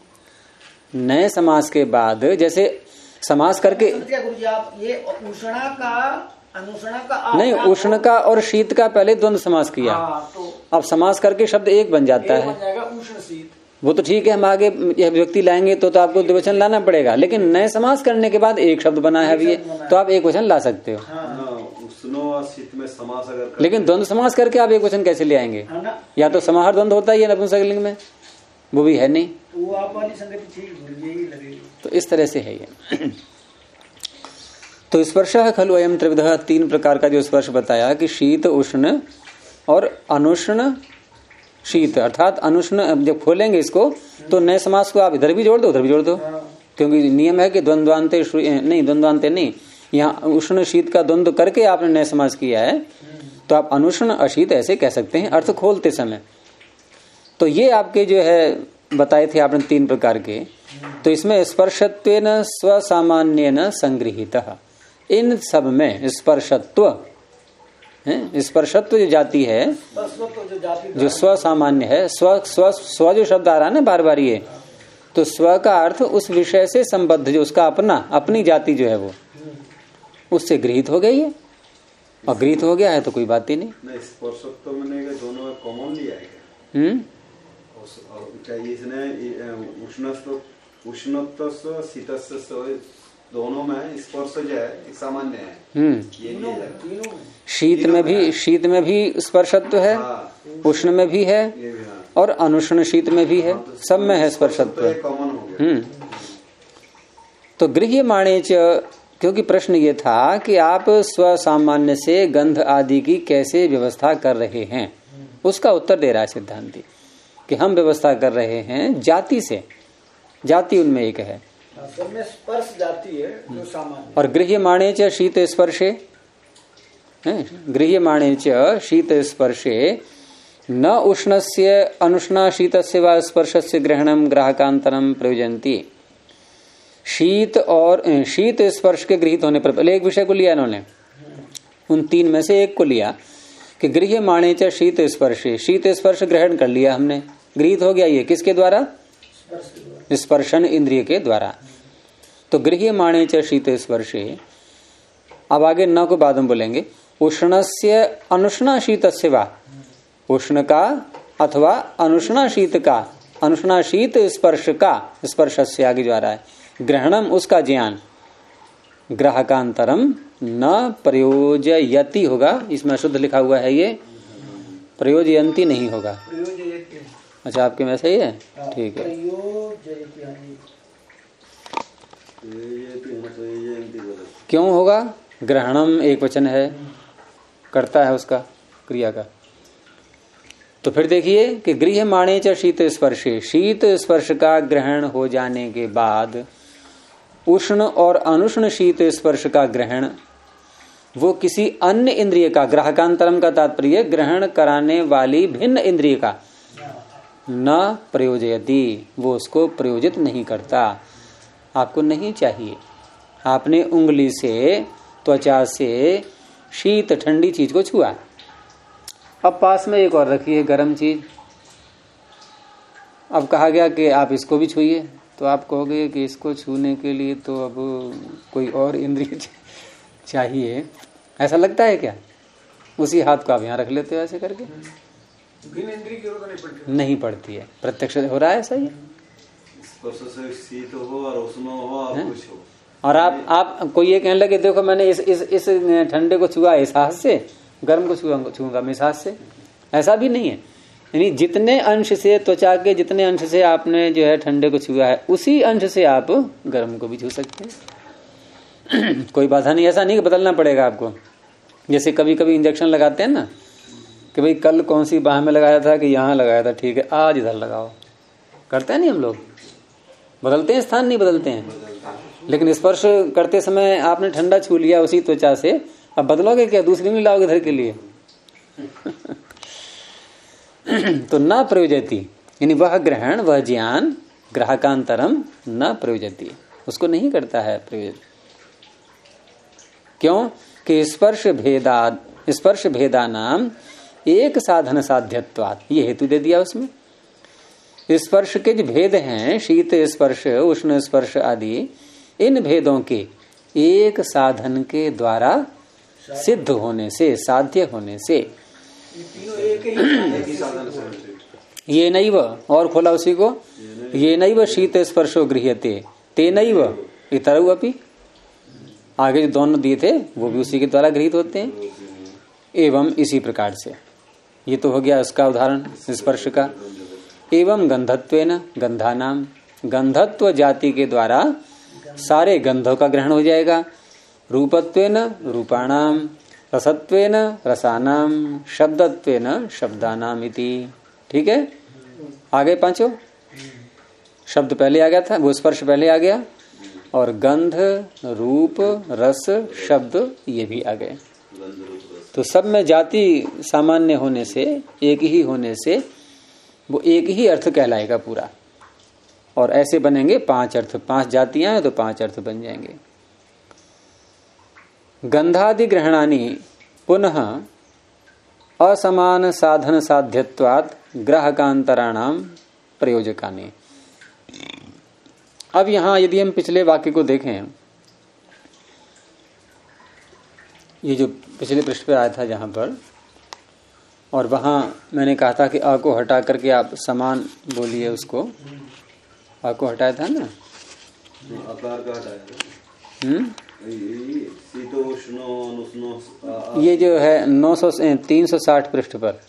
नए समास के बाद जैसे समास करके आप ये उष्णा का अनुष्णा का नहीं, उष्ण का और शीत का पहले द्वंद्व समास किया, तो अब समास करके शब्द एक बन जाता है। उष्ण शीत, वो तो ठीक है, हम आगे यह व्यक्ति लाएंगे तो आपको द्विवचन लाना पड़ेगा, लेकिन नए समास करने के बाद एक शब्द बना है अभी, तो आप एक वचन ला सकते हो। में समास अगर लेकिन द्वंद्व समास करके आप एक वचन कैसे ले आएंगे? या तो समाहार द्वंद्व होता ही है नपुंसकलिंग में, वो भी है नहीं, तो वो आप वाली संगति ठीक लगेगी। तो इस तरह से है ये। तो स्पर्श खलु अयम त्रिविध, तीन प्रकार का जो स्पर्श बताया कि शीत उष्ण और अनुष्ण शीत, अर्थात अनुष्ण। जब खोलेंगे इसको तो नए समास को आप इधर भी जोड़ दो उधर भी जोड़ दो, क्योंकि नियम है कि द्वंद्वांते नहीं, द्वंद्वांते नहीं, यहाँ उष्ण शीत का द्वंद्व करके आपने नए समास किया है, तो आप अनुष्ण अशीत ऐसे कह सकते हैं अर्थ खोलते समय। तो ये आपके जो है बताए थे आपने तीन प्रकार के, तो इसमें स्पर्शत्वेन स्वसामान्येन संगृहीतः, इन सब में स्पर्शत्व स्पर्शत्व जो जाति है, जो स्व सामान्य है, स्व जो शब्द आ रहा है ना बार बार ये, तो स्व का अर्थ उस विषय से संबद्ध, जो उसका अपनी जाति जो है वो उससे गृहीत हो गई है, और गृहीत हो गया है तो कोई बात ही नहीं। स्पर्शत्व में दोनों में कॉमन लिया है क्या? इसने उष्णत्व शीतस्व दोनों में स्पर्श जो है सामान्य है। शीत में भी स्पर्शत्व है, उष्ण में भी है, और अनुष्ण शीत में भी है, सब में है स्पर्शत्व। कॉमन हो गया। तो गृह्यमाणे च, क्योंकि प्रश्न ये था कि आप स्व सामान्य से गंध आदि की कैसे व्यवस्था कर रहे हैं, उसका उत्तर दे रहा है सिद्धांती कि हम व्यवस्था कर रहे हैं जाति से, जाति उनमें एक है, स्पर्श जाति है जो सामान्य। और गृह्यमाणे च शीत स्पर्शे, गृह्यमाणे च शीत स्पर्शे न उष्णस्य अनुष्णा शीतस्य वा स्पर्शस्य ग्रहणम ग्राहकांतरम प्रयोजन्ति। शीत और शीत स्पर्श के गृहीत होने पर, पहले एक विषय को लिया इन्होंने, उन तीन में से एक को लिया कि गृह्यमाणे च शीत स्पर्शे, शीत स्पर्श ग्रहण कर लिया हमने, गृहीत हो गया। ये किसके द्वारा? स्पर्शन इंद्रिय के द्वारा। तो गृह्यमाणे च शीत स्पर्शे, अब आगे न को बाद में बोलेंगे, उष्णस्य अनुष्णा शीतस्य वा, उष्ण का अथवा अनुष्णा शीत का, अनुष्णा शीत स्पर्श का, स्पर्शस्य आगे जो आ रहा है, ग्रहणम उसका ज्ञान, ग्राहकांतरम न प्रयोजयति होगा, इसमें अशुद्ध लिखा हुआ है, ये प्रयोजयंती नहीं होगा। अच्छा आपके में सही है, ठीक है। क्यों होगा? ग्रहणम एक वचन है, करता है उसका क्रिया का। तो फिर देखिए कि गृह्यमाणे च शीत स्पर्शे, शीत स्पर्श का ग्रहण हो जाने के बाद उष्ण और अनुष्ण शीत स्पर्श का ग्रहण वो किसी अन्य इंद्रिय का, ग्राहकांतरम का तात्पर्य ग्रहण कराने वाली भिन्न इंद्रिय का, न प्रयोजयति, वो उसको प्रयोजित नहीं करता। आपको नहीं चाहिए, आपने उंगली से, त्वचा से शीत ठंडी चीज को छुआ, अब पास में एक और रखी है गर्म चीज, अब कहा गया कि आप इसको भी छुइए, तो आप कहोगे कि इसको छूने के लिए तो अब कोई और इंद्रिय चाहिए, ऐसा लगता है क्या? उसी हाथ को आप यहाँ रख लेते हो ऐसे करके, बिन इंद्रिय की जरूरत नहीं पड़ती है, प्रत्यक्ष हो रहा है। ऐसा ही शीत हो और उष्ण हो और कुछ हो, और आप कोई ये कहने लगे देखो मैंने इस ठंडे को छुआ इस हाथ से, गर्म को छूंगा मैं इस हाथ से, ऐसा भी नहीं है। यानी जितने अंश से त्वचा के जितने अंश से आपने जो है ठंडे को छुआ है उसी अंश से आप गर्म को भी छू सकते हैं। कोई बाधा नहीं, ऐसा नहीं कि बदलना पड़ेगा आपको। जैसे कभी कभी इंजेक्शन लगाते हैं ना कि भाई कल कौन सी बाह में लगाया था कि यहाँ लगाया था, ठीक है आज इधर लगाओ, करते हैं नहीं हम लोग, बदलते हैं स्थान, नहीं बदलते हैं। लेकिन स्पर्श करते समय आपने ठंडा छू लिया उसी त्वचा से, अब बदलोगे क्या? दूसरी नहीं लाओगे इधर के लिए। तो न प्रयोजती, यानी वह ग्रहण वह ज्ञान ग्राहकांतरम न प्रयोजती, उसको नहीं करता है प्रयोजन। क्यों? कि स्पर्श भेदा नाम एक साधन साध्यत्वात्, ये हेतु दे दिया उसमें। स्पर्श के जो भेद हैं, शीत स्पर्श उष्ण स्पर्श आदि, इन भेदों के एक साधन के द्वारा सिद्ध होने से, साध्य होने से, ये नैव, और खोला उसी को, ये नैव शीत स्पर्शो गृह्यते तेनैव इतरौ अपि, आगे जो दोनों दिए थे वो भी उसी के द्वारा गृहीत होते हैं। एवं इसी प्रकार से, ये तो हो गया उसका उदाहरण स्पर्श का। एवं गंधत्वेन गंधानाम, गंधत्व जाति के द्वारा सारे गंधों का ग्रहण हो जाएगा। रूपत्वेन रूपाणाम, रसत्वेन रसानाम, शब्दत्वेन शब्दानाम इति। ठीक है, आगे पांचों शब्द पहले आ गया था, वो स्पर्श पहले आ गया, और गंध रूप रस शब्द ये भी आ गए। तो सब में जाति सामान्य होने से, एक ही होने से वो एक ही अर्थ कहलाएगा पूरा। और ऐसे बनेंगे 5 अर्थ, 5 जातियां हैं तो 5 अर्थ बन जाएंगे। गंधादि ग्रहणानि पुनः असमान साधन साध्यत्वात् ग्राहकांतराणाम प्रयोजकानि। अब यहां यदि हम पिछले वाक्य को देखें, ये जो पिछले पृष्ठ पे आया था जहां पर, और वहां मैंने कहा था कि अ को हटा करके आप समान बोलिए, उसको अ को हटाया था ना, आकार का हटाया, ये जो है 360 पृष्ठ पर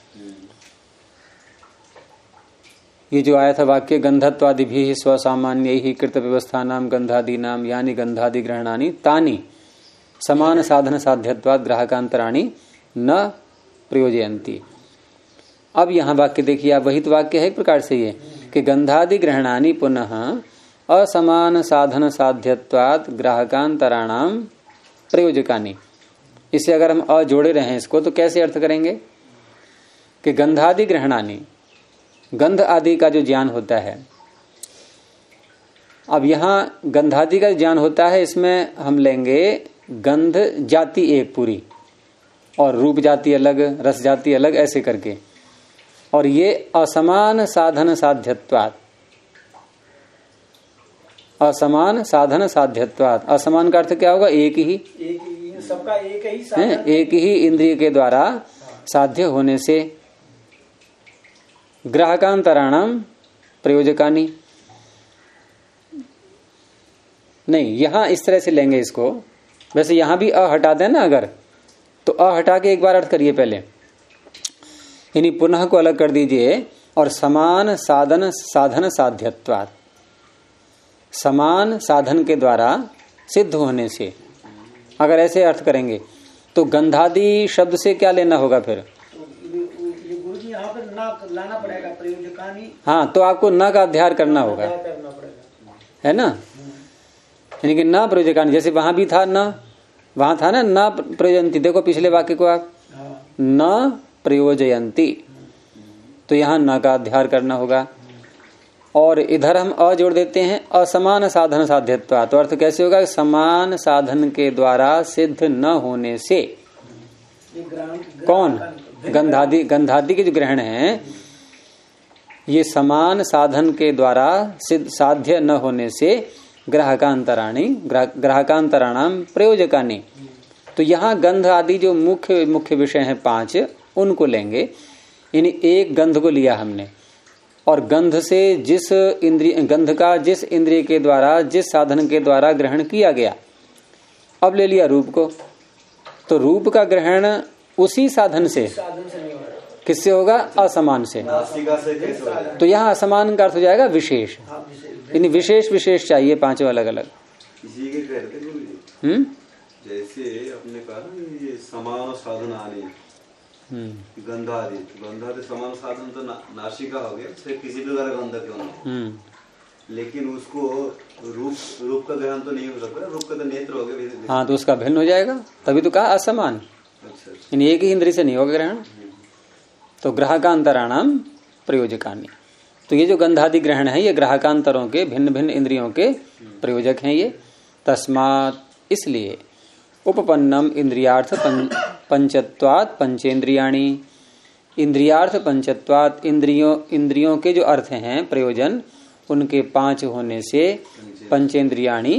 ये जो आया था वाक्य, गंधत्वादि भी स्वसामान्य ही कृत व्यवस्था नाम गंधादि नाम यानी गंधादि ग्रहणानि तानि समान साधन साध्यत्वात् ग्राहकांतराणि न प्रयोजयन्ति। अब यहाँ वाक्य देखिए आप, वही तो वाक्य है एक प्रकार से ये कि गंधादि ग्रहणानि पुनः असमान साधन साध्यत्वात् ग्राहकांतराणाम प्रयोजकानि। इसे अगर हम अ जोड़े रहे इसको तो कैसे अर्थ करेंगे कि गंधादि ग्रहणानि, गंध आदि का जो ज्ञान होता है। अब यहाँ गंधादि का ज्ञान होता है, इसमें हम लेंगे गंध जाति एक पूरी और रूप जाति अलग, रस जाति अलग, ऐसे करके। और ये असमान साधन साध्यत्वात्, असमान साधन साध्यत्वात्, असमान का अर्थ क्या होगा? एक ही, सबका एक ही साधन, एक ही इंद्रिय के द्वारा साध्य होने से। ग्राहकांतराणाम प्रयोजकानि, नहीं यहां इस तरह से लेंगे इसको। वैसे यहां भी अ हटा दें ना अगर, तो अ हटा के एक बार अर्थ करिए पहले, यानी पुनः को अलग कर दीजिए और समान साधन साधन साध्यत्वात्, समान साधन के द्वारा सिद्ध होने से। अगर ऐसे अर्थ करेंगे तो गंधादि शब्द से क्या लेना होगा फिर? यहाँ पर ना लाना पड़ेगा प्रयोजकानि। हाँ, तो आपको न का अध्याय करना होगा, है ना, यानी कि न प्रयोजकानि। जैसे वहां भी था न, वहां था ना न प्रयोजयंती, देखो पिछले वाक्य को आप, न प्रयोजयंती, तो यहाँ न का अध्याय करना होगा। और इधर हम अ जोड़ देते हैं, असमान साधन साध्यत्वा, तो अर्थ कैसे होगा? समान साधन के द्वारा सिद्ध न होने से। कौन? गंधादि, गंधादि के जो ग्रहण है ये समान साधन के द्वारा सिद्ध साध्य न होने से ग्राहकांतराणाम प्रयोजकानि। तो यहाँ गंध आदि जो मुख्य विषय हैं 5 उनको लेंगे। यानी एक गंध को लिया हमने और गंध से गंध का जिस इंद्रिय के द्वारा जिस साधन के द्वारा ग्रहण किया गया, अब ले लिया रूप को। तो रूप का ग्रहण उसी साधन से किससे होगा? असमान से। तो यहाँ असमान का अर्थ हो जाएगा विशेष। यानी विशेष विशेष चाहिए 5 अलग अलग। जैसे अपने कहा ये समान साधन आने गंधादि समान साधन तो नासिका हो गया, किसी भी तरह गंध क्यों ना, लेकिन उसको रूप का ग्रहण तो नहीं हो सकता, रूप का तो नेत्र हो गया। हाँ, तो उसका भिन्न हो जाएगा, तभी तो कहा असमान। अच्छा। एक ही इंद्रिय से नहीं होगा ग्रहण। तो ग्राहकांतराणाम प्रयोजकानि। तो ये जो गंधादि ग्रहण है ये ग्राहकांतरों के भिन्न भिन्न इंद्रियों के प्रयोजक हैं ये। तस्मात् इसलिए उपपन्नम इंद्रियार्थ पंचत्वात् पंचेंद्रियाणि। इंद्रियार्थ पंचत्वात् इंद्रियों के जो अर्थ हैं प्रयोजन उनके 5 होने से पंचेंद्रियाणि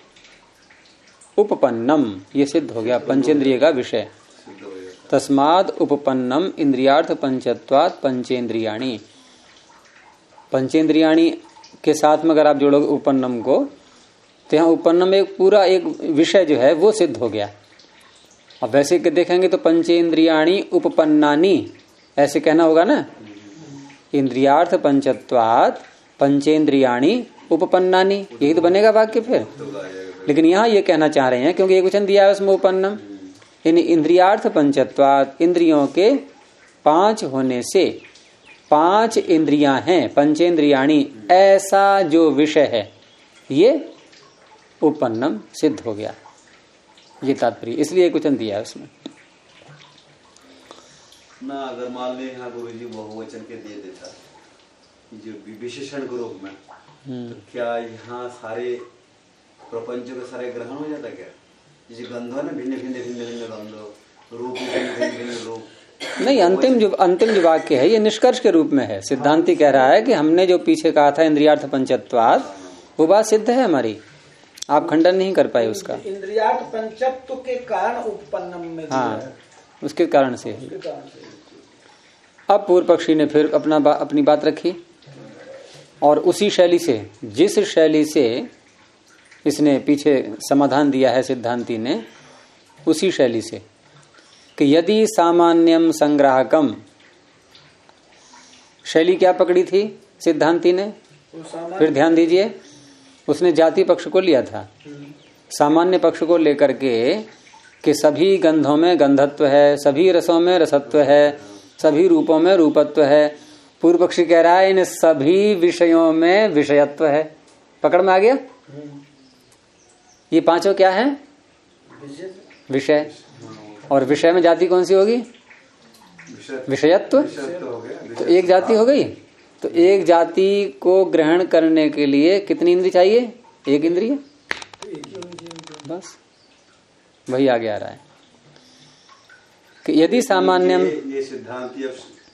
उपपन्नम ये सिद्ध हो गया, पंचेंद्रिय का विषय। तस्माद् उपपन्नम इंद्रियार्थ पंचत्वात् पंचेंद्रियाणि। पंचेंद्रियाणि के साथ में अगर आप जोड़ोगे उपपन्नम को तो यहाँ उपपन्नम एक पूरा एक विषय जो है वो सिद्ध हो गया। अब वैसे देखेंगे तो पंचेंद्रियाणि उपपन्नानि ऐसे कहना होगा ना। इंद्रियार्थ पंचत्वात् पंचेंद्रियाणि उपपन्नानि, यही तो बनेगा वाक्य फिर। लेकिन यहाँ ये कहना चाह रहे हैं क्योंकि एक वचन दिया है उसमें उपपन्नम, यानी इंद्रियार्थ पंचत्वात् इंद्रियों के 5 होने से 5 इंद्रियां हैं पंचेंद्रियाणि, ऐसा जो विषय है ये उपपन्नम सिद्ध हो गया। ये तात्पर्य, इसलिए वचन दिया है उसमें ना। अगर मान ले यहाँ गुरु जी बहुवचन के दे देता जो विशेषण के रूप में, तो क्या यहाँ सारे प्रपंच का सारे ग्रहण हो जाता क्या? जैसे गंधो ना भिन्न भिन्न भिन्न भिन्न गंधो, रूप भिन्न भिन्न रूप। नहीं, अंतिम जो वाक्य है ये निष्कर्ष के रूप में है। सिद्धांति कह रहा है कि हमने जो पीछे कहा था इंद्रियार्थ पंचत्वात् वो बात सिद्ध है हमारी, आप खंडन नहीं कर पाए उसका। इंद्रियार्थ पंचत्व के कारण उपपन्नम में, हाँ, उसके कारण से। अब पूर्व पक्षी ने फिर अपनी बात रखी और उसी शैली से, जिस शैली से इसने पीछे समाधान दिया है सिद्धांति ने, उसी शैली से कि यदि सामान्यम संग्राहकम, शैली क्या पकड़ी थी सिद्धांति ने? फिर ध्यान दीजिए, उसने जाति पक्ष को लिया था, सामान्य पक्ष को लेकर के कि सभी गंधों में गंधत्व है, सभी रसों में रसत्व है, सभी रूपों में रूपत्व है। पूर्व पक्षी कह रहा है इन सभी विषयों में विषयत्व है। पकड़ में आ गया? ये 5 क्या है? विषय। और विषय में जाति कौन सी होगी? विषयत्व। तो एक जाति हो गई। तो एक जाति को ग्रहण करने के लिए कितनी इंद्रिय चाहिए? एक इंद्रिय, बस। वही आगे आ रहा है कि यदि सामान्यम, ये सिद्धांति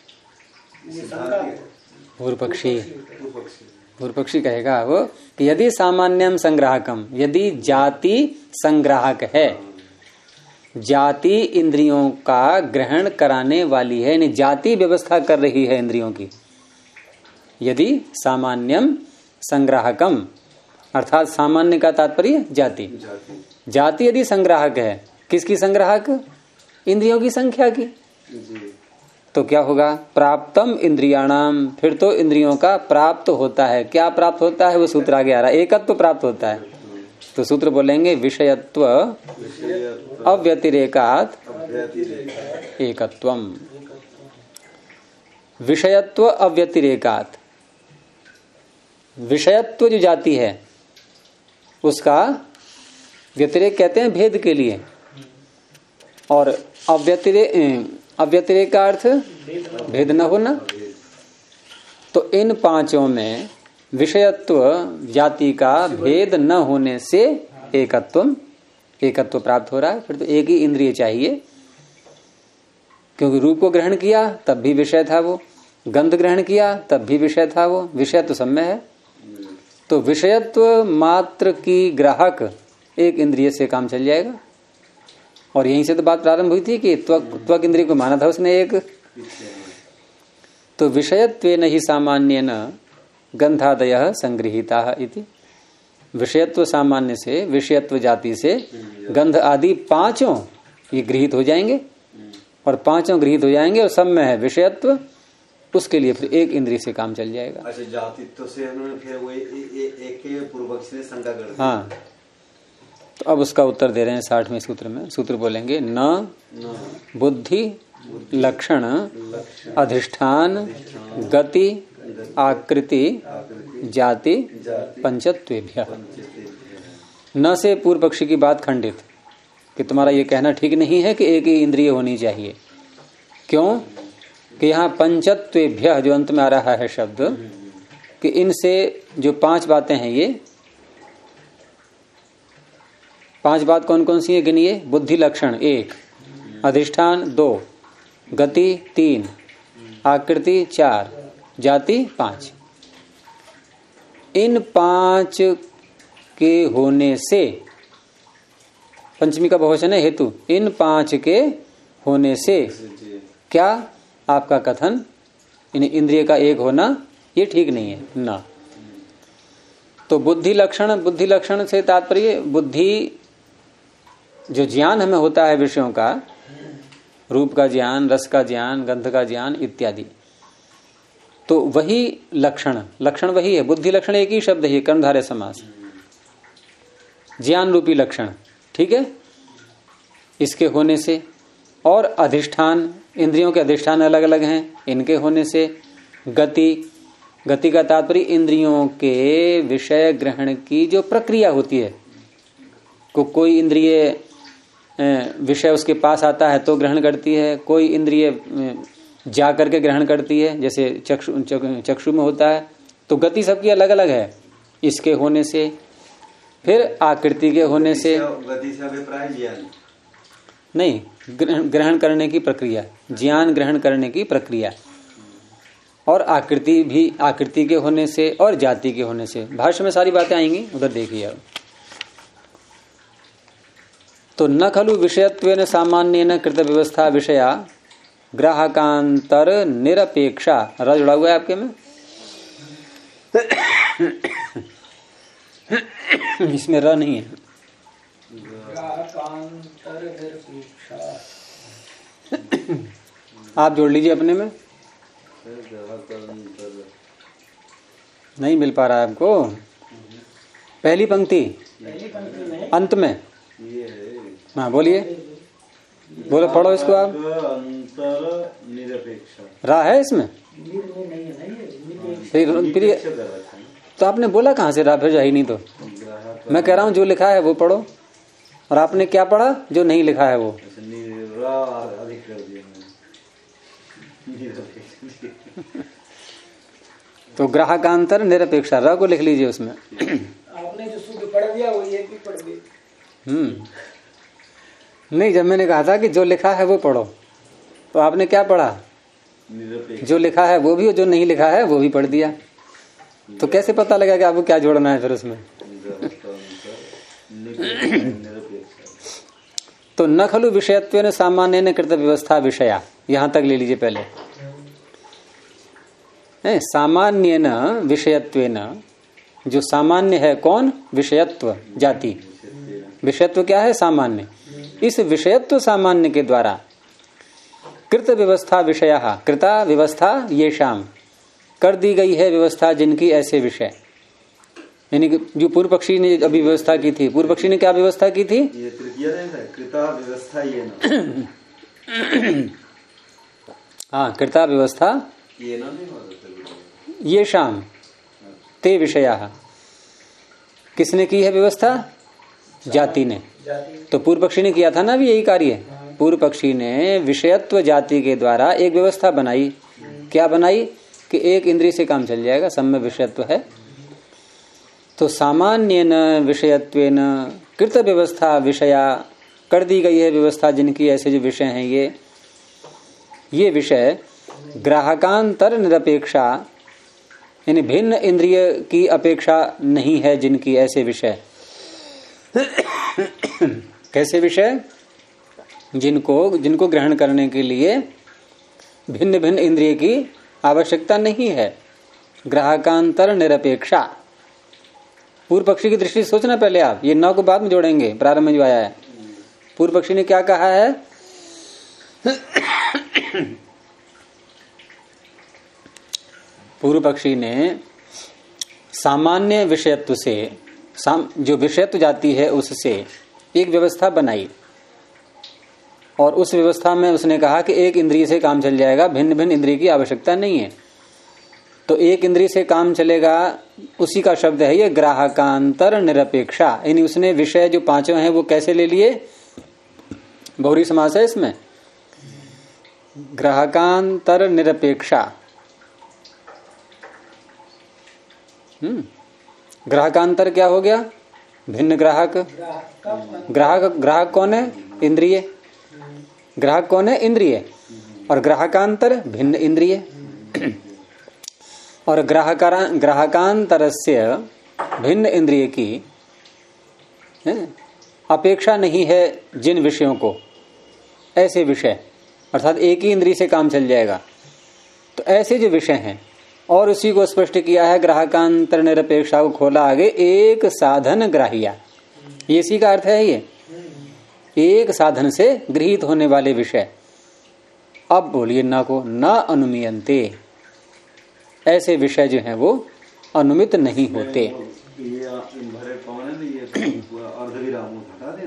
पूर्व पक्षी कहेगा वो कि यदि सामान्यम संग्राहकम, यदि जाति संग्राहक है, जाति इंद्रियों का ग्रहण कराने वाली है, यानी जाति व्यवस्था कर रही है इंद्रियों की। यदि सामान्यम संग्राहकम अर्थात सामान्य का तात्पर्य जाति, जाति यदि संग्राहक है, किसकी संग्राहक? इंद्रियों की संख्या की। तो क्या होगा? प्राप्तम इंद्रियाणाम, फिर तो इंद्रियों का प्राप्त होता है। क्या प्राप्त होता है? वो सूत्र आगे आ रहा है, एकत्व प्राप्त होता है। तो सूत्र बोलेंगे विषयत्व अव्यतिरेकात् एकत्वम। विषयत्व अव्यतिरेकात्, विषयत्व जो जाति है उसका व्यतिरेक कहते हैं भेद के लिए, और अव्यतिरेकार्थ भेद न होना। तो इन 5 में विषयत्व जाति का भेद न होने से एकत्व प्राप्त हो रहा है। फिर तो एक ही इंद्रिय चाहिए, क्योंकि रूप को ग्रहण किया तब भी विषय था वो, गंध ग्रहण किया तब भी विषय था, वो विषय तो सम्य है। तो विषयत्व मात्र की ग्राहक एक इंद्रिय से काम चल जाएगा। और यहीं से तो बात प्रारंभ हुई थी कि त्वक इंद्रिय को माना था उसने एक। तो विषयत्वेन ही सामान्येन गंधादयः संगृहीताः इति। विषयत्व सामान्य से, विषयत्व जाति से गंध आदि पांचों ये गृहीत हो जाएंगे, और पांचों गृहीत हो जाएंगे और सब में है विषयत्व, उसके लिए फिर एक इंद्रिय से काम चल जाएगा। अच्छा, जातित्व से उन्होंने फिर वो एक पूर्व पक्ष ने शंका कर दी। हाँ, तो अब उसका उत्तर दे रहे हैं 60वें सूत्र में। सूत्र बोलेंगे न बुद्धि लक्षण अधिष्ठान गति आकृति जाति पंचत्वेभ्यः। न से पूर्व पक्षी की बात खंडित कि तुम्हारा ये कहना ठीक नहीं है कि एक ही इंद्रिय होनी चाहिए। क्यों कि यहाँ पंचत्वेभ्यः जो अंत में आ रहा है शब्द, कि इनसे जो पांच बातें हैं, ये पांच बात कौन कौन सी है गिनिए। बुद्धि लक्षण 1, अधिष्ठान 2, गति 3, आकृति 4, जाति 5। इन 5 के होने से, पंचमी का बहुवचन है हेतु, इन 5 के होने से क्या आपका कथन इन इंद्रिय का एक होना ये ठीक नहीं है ना। तो बुद्धि लक्षण से तात्पर्य बुद्धि जो ज्ञान हमें होता है विषयों का, रूप का ज्ञान, रस का ज्ञान, गंध का ज्ञान इत्यादि, तो वही लक्षण वही है। बुद्धि लक्षण एक ही शब्द है, कर्मधारय समास, ज्ञान रूपी लक्षण, ठीक है। इसके होने से, और अधिष्ठान, इंद्रियों के अधिष्ठान अलग अलग हैं, इनके होने से गति का तात्पर्य इंद्रियों के विषय ग्रहण की जो प्रक्रिया होती है। कोई इंद्रिय विषय उसके पास आता है तो ग्रहण करती है, कोई इंद्रिय जा करके ग्रहण करती है, जैसे चक्षु में होता है। तो गति सबकी अलग अलग है। इसके होने से, फिर आकृति के होने से, गति से अभिप्राय ज्ञान नहीं, ग्रहण करने की प्रक्रिया, ज्ञान ग्रहण करने की प्रक्रिया, और आकृति भी आकृति के होने से और जाति के होने से। भाष्य में सारी बातें आएंगी, उधर देखिए अब। तो न खलु विषयत्वेन सामान्येन कृत व्यवस्था विषया ग्राहकांतर निरपेक्षा। र जुड़ा हुआ है आपके में, इसमें र नहीं है। आप जोड़ लीजिए अपने में, नहीं मिल पा रहा है आपको। पहली पंक्ति अंत में, हाँ बोलिए, बोलो, पढ़ो इसको आप। अंतर निरपेक्षा रा है इसमें, फिर तो आपने बोला कहाँ से रा, फिर ही नहीं। तो मैं कह रहा हूँ जो लिखा है वो पढ़ो, और आपने क्या पढ़ा जो नहीं लिखा है वो। अधिक कर दिया तो ग्राहकांतर निरपेक्षा, र को लिख लीजिए उसमें। आपने जो सूत्र पढ़ दिया वो ये भी पढ़ दिया। नहीं, जब मैंने कहा था कि जो लिखा है वो पढ़ो, तो आपने क्या पढ़ा, जो लिखा है वो भी और जो नहीं लिखा है वो भी पढ़ दिया। तो कैसे पता लगा कि आपको क्या जोड़ना है फिर उसमें। तो न खलु विषयत्वेन सामान्येन कृत व्यवस्था विषया, यहां तक ले लीजिए पहले। सामान्येन विषयत्वेन, जो सामान्य है कौन, विषयत्व जाति। विषयत्व क्या है, सामान्य। इस विषयत्व सामान्य के द्वारा कृत व्यवस्था विषया, कृता व्यवस्था येषाम, कर दी गई है व्यवस्था जिनकी ऐसे विषय। यानी कि जो पूर्व पक्षी ने अभी व्यवस्था की थी, पूर्व पक्षी ने क्या व्यवस्था की थी, ये तृतीय है, कृता व्यवस्था ये ना। हाँ, कृता व्यवस्था ये ना ये शाम ते विषया। किसने की है व्यवस्था, जाति ने। तो पूर्व पक्षी ने किया था ना भी यही कार्य। पूर्व पक्षी ने विषयत्व जाति के द्वारा एक व्यवस्था बनाई। क्या बनाई कि एक इंद्रिय से काम चल जाएगा, सब में विषयत्व है। तो सामान्येन विषयत्वेन कृत व्यवस्था विषया, कर दी गई है व्यवस्था जिनकी ऐसे जो विषय हैं, ये विषय ग्राहकांतर निरपेक्षा, यानी भिन्न इंद्रिय की अपेक्षा नहीं है जिनकी ऐसे विषय। कैसे विषय? जिनको ग्रहण करने के लिए भिन्न भिन्न इंद्रिय की आवश्यकता नहीं है। ग्राहकांतर निरपेक्षा। पूर्व पक्षी की दृष्टि से सोचना पहले आप, ये 9 को बाद में जोड़ेंगे, प्रारंभ में जो आया है। पूर्व पक्षी ने क्या कहा है? पूर्व पक्षी ने सामान्य विषयत्व से, जो विषयत्व जाती है उससे एक व्यवस्था बनाई, और उस व्यवस्था में उसने कहा कि एक इंद्रिय से काम चल जाएगा, भिन्न भिन्न इंद्रिय की आवश्यकता नहीं है। तो एक इंद्रिय से काम चलेगा, उसी का शब्द है ये ग्राहकांतर निरपेक्षा। यानी उसने विषय जो 5 हैं वो कैसे ले लिए? बहुरी समास है इसमें। ग्राहकांतर निरपेक्षा। ग्राहकांतर क्या हो गया? भिन्न ग्राहक। ग्राहक कौन है? इंद्रिय। ग्राहक कौन है? इंद्रिय। और ग्राहकांतर भिन्न इंद्रिय। और ग्राहकांतरस्य भिन्न इंद्रिय की अपेक्षा नहीं है जिन विषयों को, ऐसे विषय, अर्थात एक ही इंद्रिय से काम चल जाएगा। तो ऐसे जो विषय हैं, और उसी को स्पष्ट किया है, ग्राहकांतर निरपेक्षा को खोला आगे, एक साधन ग्राह्या। ये इसी का अर्थ है, ये एक साधन से गृहीत होने वाले विषय। अब बोलिए ना को न अनुमीयन्ते, ऐसे विषय जो हैं वो अनुमित नहीं होते। ये भरे कौन है? ये अर्धविराम हटा दें।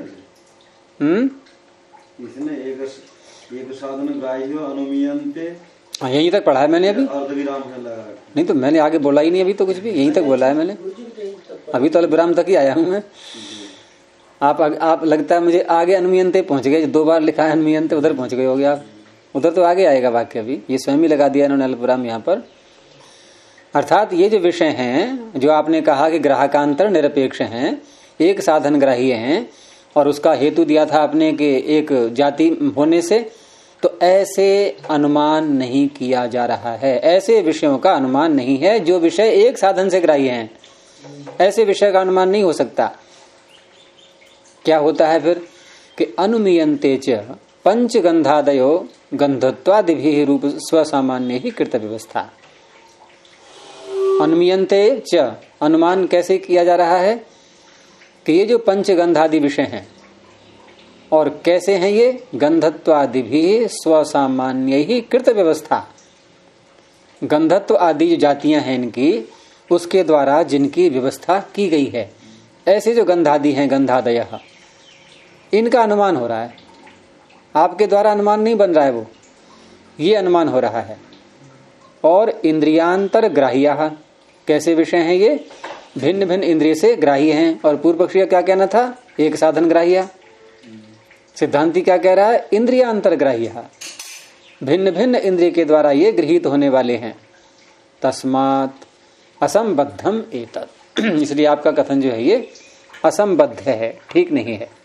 इसने एक साधन ग्राह्य अनुमीयन्ते, यहीं तक पढ़ा है मैंने अभी। अर्धविराम लगा नहीं तो मैंने आगे बोला ही नहीं अभी तो कुछ भी, यहीं तक बोला है मैंने। अभी तो विराम तक ही आया हूं मैं। आप लगता है मुझे आगे अनुमीयन्ते पहुंच गए, 2 बार लिखा है अनुमीयन्ते, उधर पहुंच गए होगे आप। उधर तो आगे आएगा वाक्य, अभी ये स्वयं ही लगा दिया इन्होंने अल्पविराम यहाँ पर। अर्थात ये जो विषय हैं, जो आपने कहा कि ग्राहकांतर निरपेक्ष हैं, एक साधन ग्राह्य हैं, और उसका हेतु दिया था आपने कि एक जाति होने से, तो ऐसे अनुमान नहीं किया जा रहा है। ऐसे विषयों का अनुमान नहीं है जो विषय एक साधन से ग्राह्य हैं। ऐसे विषय का अनुमान नहीं हो सकता। क्या होता है फिर कि अनुमीयन्ते च पंचगंधादयो गंधत्वादिभिः रूप स्वसामान्य ही कृत व्यवस्था। अनुमीयन्ते च, अनुमान कैसे किया जा रहा है कि ये जो पंचगंधादि विषय हैं, और कैसे हैं ये? गंधत्वादि भी स्वसामान्य ही कृत व्यवस्था। गंधत्व आदि जो जातियां हैं इनकी, उसके द्वारा जिनकी व्यवस्था की गई है, ऐसे जो गंधादि हैं, गंधादय, इनका अनुमान हो रहा है। आपके द्वारा अनुमान नहीं बन रहा है, वो ये अनुमान हो रहा है। और इंद्रियांतर ग्राह्य, कैसे विषय हैं ये? भिन्न भिन्न इंद्रिय से ग्राह्य हैं। और पूर्व पक्षी का क्या कहना था? एक साधन ग्राह्य। सिद्धांति क्या कह रहा है? इंद्रियांतर ग्राह्य, भिन्न भिन्न इंद्रिय के द्वारा ये गृहीत होने वाले हैं। तस्मात् असंबद्धम एतत्, इसलिए आपका कथन जो है ये असंबद्ध है, ठीक नहीं है।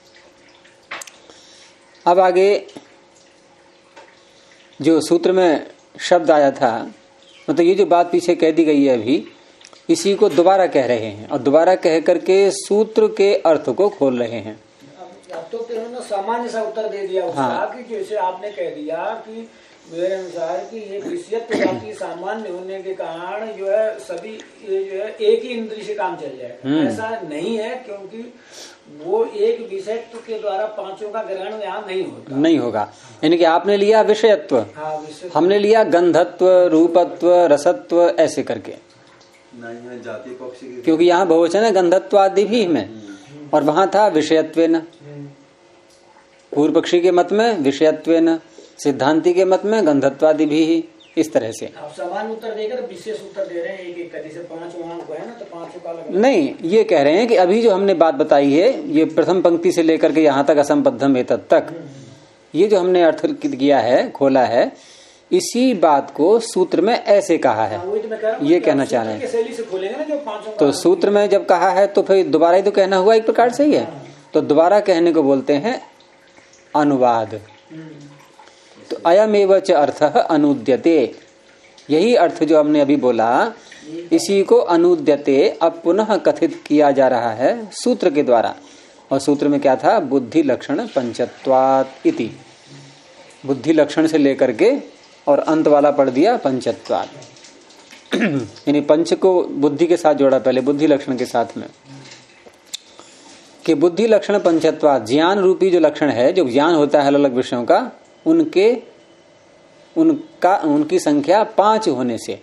अब आगे जो सूत्र में शब्द आया था, मतलब ये जो बात पीछे कह दी गई है अभी, इसी को दोबारा कह रहे हैं, और दोबारा कह करके सूत्र के अर्थ को खोल रहे हैं। अब तो उन्होंने सामान्य सा उत्तर दे दिया उसका। हाँ। कि जैसे आपने कह दिया कि मेरे अनुसार कि ये विषयत्व जाति सामान्य होने के कारण जो है सभी ये जो है एक ही इंद्रिय से काम चल जाएगा। ऐसा नहीं है, क्योंकि वो एक विषयत्व के द्वारा 5 का ग्रहण यहाँ नहीं होगा। यानी कि आपने लिया विषयत्व, हाँ, हमने लिया गंधत्व, रूपत्व, रसत्व, ऐसे करके। नहीं, जाति पक्ष की, क्योंकि यहाँ बहुवचन है गंधत्व आदि भी में, और वहां था विषयत्वेन। पूर्व पक्षी के मत में विषयत्वेन, सिद्धांति के मत में गंधत्वादि भी, इस तरह से। आप समान उत्तर देकर विशेष उत्तर दे रहे हैं एक एक, जैसे 5 वहां को है ना, तो 5 का अलग। नहीं, ये कह रहे हैं कि अभी जो हमने बात बताई है, ये प्रथम पंक्ति से लेकर के यहाँ तक असंबद्धम एतत् तक, ये जो हमने अर्थ किया है, खोला है, इसी बात को सूत्र में ऐसे कहा है, ये कहना चाह रहे हैं। तो सूत्र में जब कहा है तो फिर दोबारा ही तो कहना हुआ, एक प्रकार से ही है। तो दोबारा कहने को बोलते हैं अनुवाद। तो अयमेव च अर्थः अनुद्यते, यही अर्थ जो हमने अभी बोला इसी को अनुद्यते अब पुनः कथित किया जा रहा है सूत्र के द्वारा। और सूत्र में क्या था? बुद्धि लक्षण पंचत्वात् इति, बुद्धि लक्षण से लेकर के और अंत वाला पढ़ दिया पंचत्वात्। यानी पंच को बुद्धि के साथ जोड़ा, पहले बुद्धि लक्षण के साथ में कि बुद्धि लक्षण पंचत्वात्, ज्ञान रूपी जो लक्षण है, जो ज्ञान होता है अलग अलग विषयों का, उनकी संख्या 5 होने से,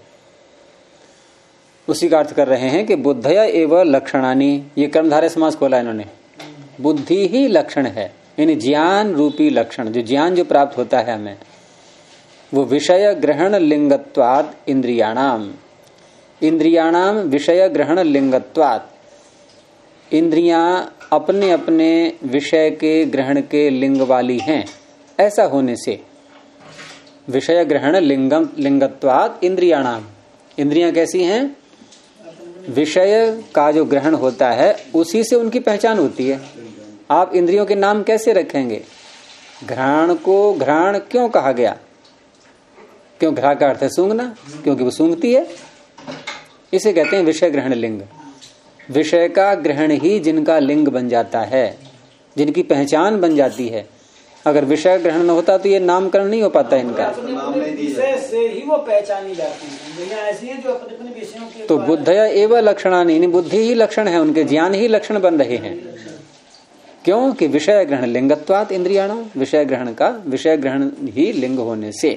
उसी का अर्थ कर रहे हैं कि बुद्धया एवं लक्षणानि, ये कर्मधारय समास खोला इन्होंने, बुद्धि ही लक्षण है, यानी ज्ञान रूपी लक्षण, जो ज्ञान जो प्राप्त होता है हमें, वो विषय ग्रहण लिंगत्वात् इंद्रियाणाम, इंद्रियाणाम विषय ग्रहण लिंगत्वात्, इंद्रियां अपने अपने विषय के ग्रहण के लिंग वाली हैं, ऐसा होने से विषय ग्रहण लिंगत्वात् इंद्रियाणाम, इंद्रियां कैसी हैं? विषय का जो ग्रहण होता है उसी से उनकी पहचान होती है। आप इंद्रियों के नाम कैसे रखेंगे? घ्राण को घ्राण क्यों कहा गया? क्यों? घ्रा का अर्थ है सूंघना, क्योंकि वो सूंघती है, इसे कहते हैं विषय ग्रहण लिंग। विषय का ग्रहण ही जिनका लिंग बन जाता है, जिनकी पहचान बन जाती है। अगर विषय ग्रहण न होता तो ये नामकरण नहीं हो पाता इनका। विषय से ही वो पहचानी जाती है, ऐसी है जो अपने अपने विषयों के। तो बुद्धया एवं लक्षणानि, बुद्धि ही लक्षण है, उनके ज्ञान ही लक्षण बन रहे हैं। क्यों? कि विषय ग्रहण लिंगत्वात् इंद्रियाणाम, विषय ग्रहण का विषय ग्रहण ही लिंग होने से।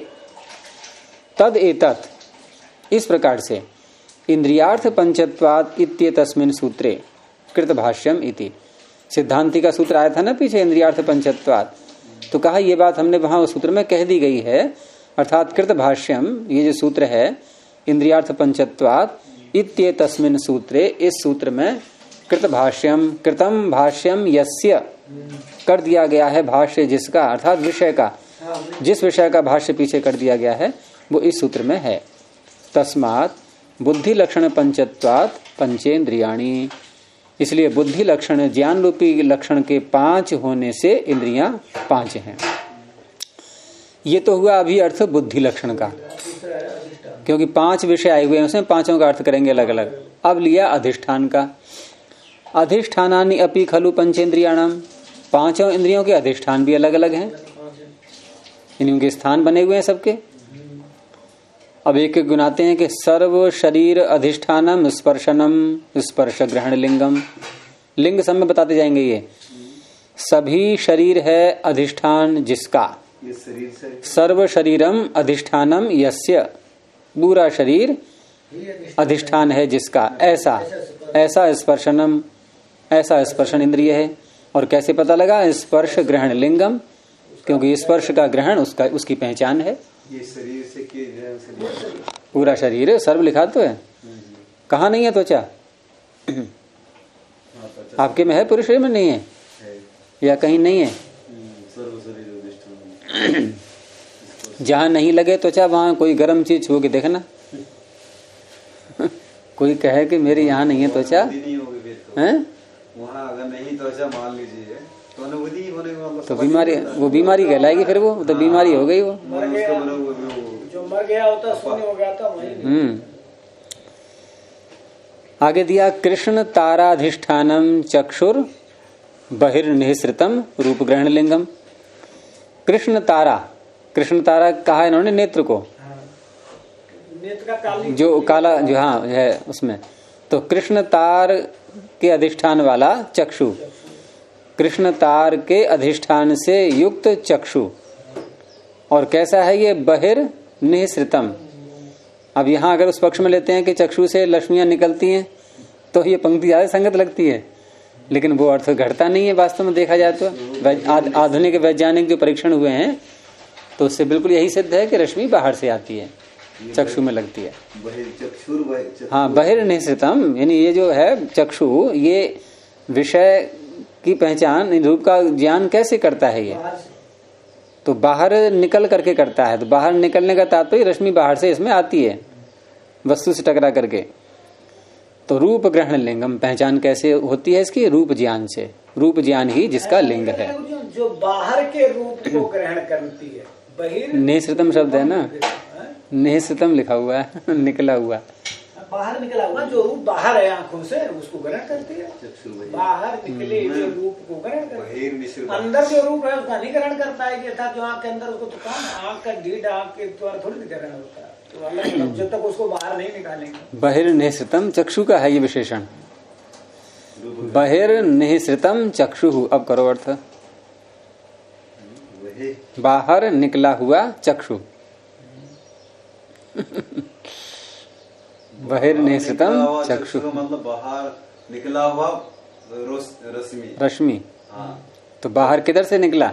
तद एतत्, इस प्रकार से इंद्रियार्थ पंचत्वात् इत्येतस्मिन् सूत्रे कृत भाष्यम इति, सिद्धांति का सूत्र आया था ना पीछे, इंद्रियार्थ पंचत्वात्, तो कहा ये बात हमने वहां उस सूत्र में कह दी गई है। अर्थात कृत भाष्यम, ये जो सूत्र है इंद्रियार्थ पंचत्वात् इत्येतस्मिन् सूत्रे, इस सूत्र में कृत भाष्यम, कृतम भाष्यम यस्य, कर दिया गया है भाष्य जिसका, अर्थात विषय का, जिस विषय का भाष्य पीछे कर दिया गया है वो इस सूत्र में है। तस्मात् बुद्धि लक्षण पंचत्वात् पंचेन्द्रियाणि, इसलिए बुद्धि लक्षण ज्ञान रूपी लक्षण के 5 होने से इंद्रियां 5 हैं। ये तो हुआ अभी अर्थ बुद्धि लक्षण का, क्योंकि 5 विषय आए हुए हैं उसमें, 5 का अर्थ करेंगे अलग अलग। अब लिया अधिष्ठान का, अधिष्ठानानि अपि खलु पंचेन्द्रियाणाम, 5 इंद्रियों के अधिष्ठान भी अलग अलग हैं, इनके स्थान बने हुए हैं सबके। अब एक एक गुनाते हैं कि सर्व शरीर अधिष्ठानम स्पर्शनम, स्पर्श ग्रहण लिंगम, लिंग सब में बताते जाएंगे। ये सभी शरीर है अधिष्ठान जिसका, सर्व शरीरम अधिष्ठानम यस्य, पूरा शरीर अधिष्ठान है जिसका, ऐसा ऐसा स्पर्शनम, ऐसा स्पर्शन इंद्रिय है। और कैसे पता लगा? स्पर्श ग्रहण लिंगम, क्योंकि स्पर्श का ग्रहण उसका उसकी पहचान है। ये शरीर से पूरा शरीर, सर्व लिखा तो है, कहाँ नहीं है त्वचा? आपके में है, पूरे शरीर में नहीं है, या कहीं नहीं है? जहां नहीं लगे त्वचा वहां कोई गर्म चीज छू के देखना। कोई कहे कि मेरे यहाँ नहीं है त्वचा, हैं? वहाँ अगर नहीं त्वचा मान लीजिए तो बीमारी, वो बीमारी कहलाएगी फिर, वो तो बीमारी हो गई। वो जो मर गया होता शून्य हो गया था वही। आगे दिया कृष्ण ताराधिष्ठानम चक्षुर बहिर्निःसृतम रूप ग्रहण लिंगम। कृष्ण तारा, कृष्ण तारा कहा है इन्होंने नेत्र को, नेत्र का जो काला जो हाँ है उसमें, तो कृष्ण तार के अधिष्ठान वाला चक्षु, कृष्ण तार के अधिष्ठान से युक्त चक्षु। और कैसा है ये? बहिर निःसृतम। अब यहां अगर उस पक्ष में लेते हैं कि चक्षु से लक्ष्मियां निकलती हैं तो ये पंक्ति ज्यादा संगत लगती है, लेकिन वो अर्थ घटता नहीं है वास्तव में देखा जाए तो। आधुनिक वैज्ञानिक जो परीक्षण हुए हैं तो उससे बिल्कुल यही सिद्ध है कि रश्मि बाहर से आती है, चक्षु में लगती है। हाँ, बहिर निःसृतम, यानी ये जो है चक्षु, ये विषय की पहचान, रूप का ज्ञान कैसे करता है? ये तो बाहर निकल करके करता है। तो बाहर निकलने का तात्पर्य रश्मि बाहर से इसमें आती है वस्तु से टकरा करके। तो रूप ग्रहण लिंगम, पहचान कैसे होती है इसकी? रूप ज्ञान से। रूप ज्ञान ही जिसका लिंग है। जो बाहर के रूप को ग्रहण करती है, निःसृतम शब्द है ना, निःसृतम लिखा हुआ है, निकला हुआ, बाहर निकला हुआ जो रूप बाहर है आंखों से उसको ग्रहण करती है, बाहर निकले हुए रूप को ग्रहण करती है। अंदर जो रूप है उसका नहीं ग्रहण करता है, अर्थात जो आंख के अंदर उसको तो कौन आंख का ढीठ आंख के द्वारा थोड़ी ग्रहण होता है, तो अलग जब तक उसको बाहर नहीं निकालेंगे। बहिर्निःसृतम चक्षु का है ये विशेषण, बहिर्निःसृतम चक्षु। अब करो अर्थ, बाहर निकला हुआ चक्षु। बहिर्निःसृतम चक्षु मतलब बाहर निकला हुआ रश्मि। तो बाहर किधर से निकला?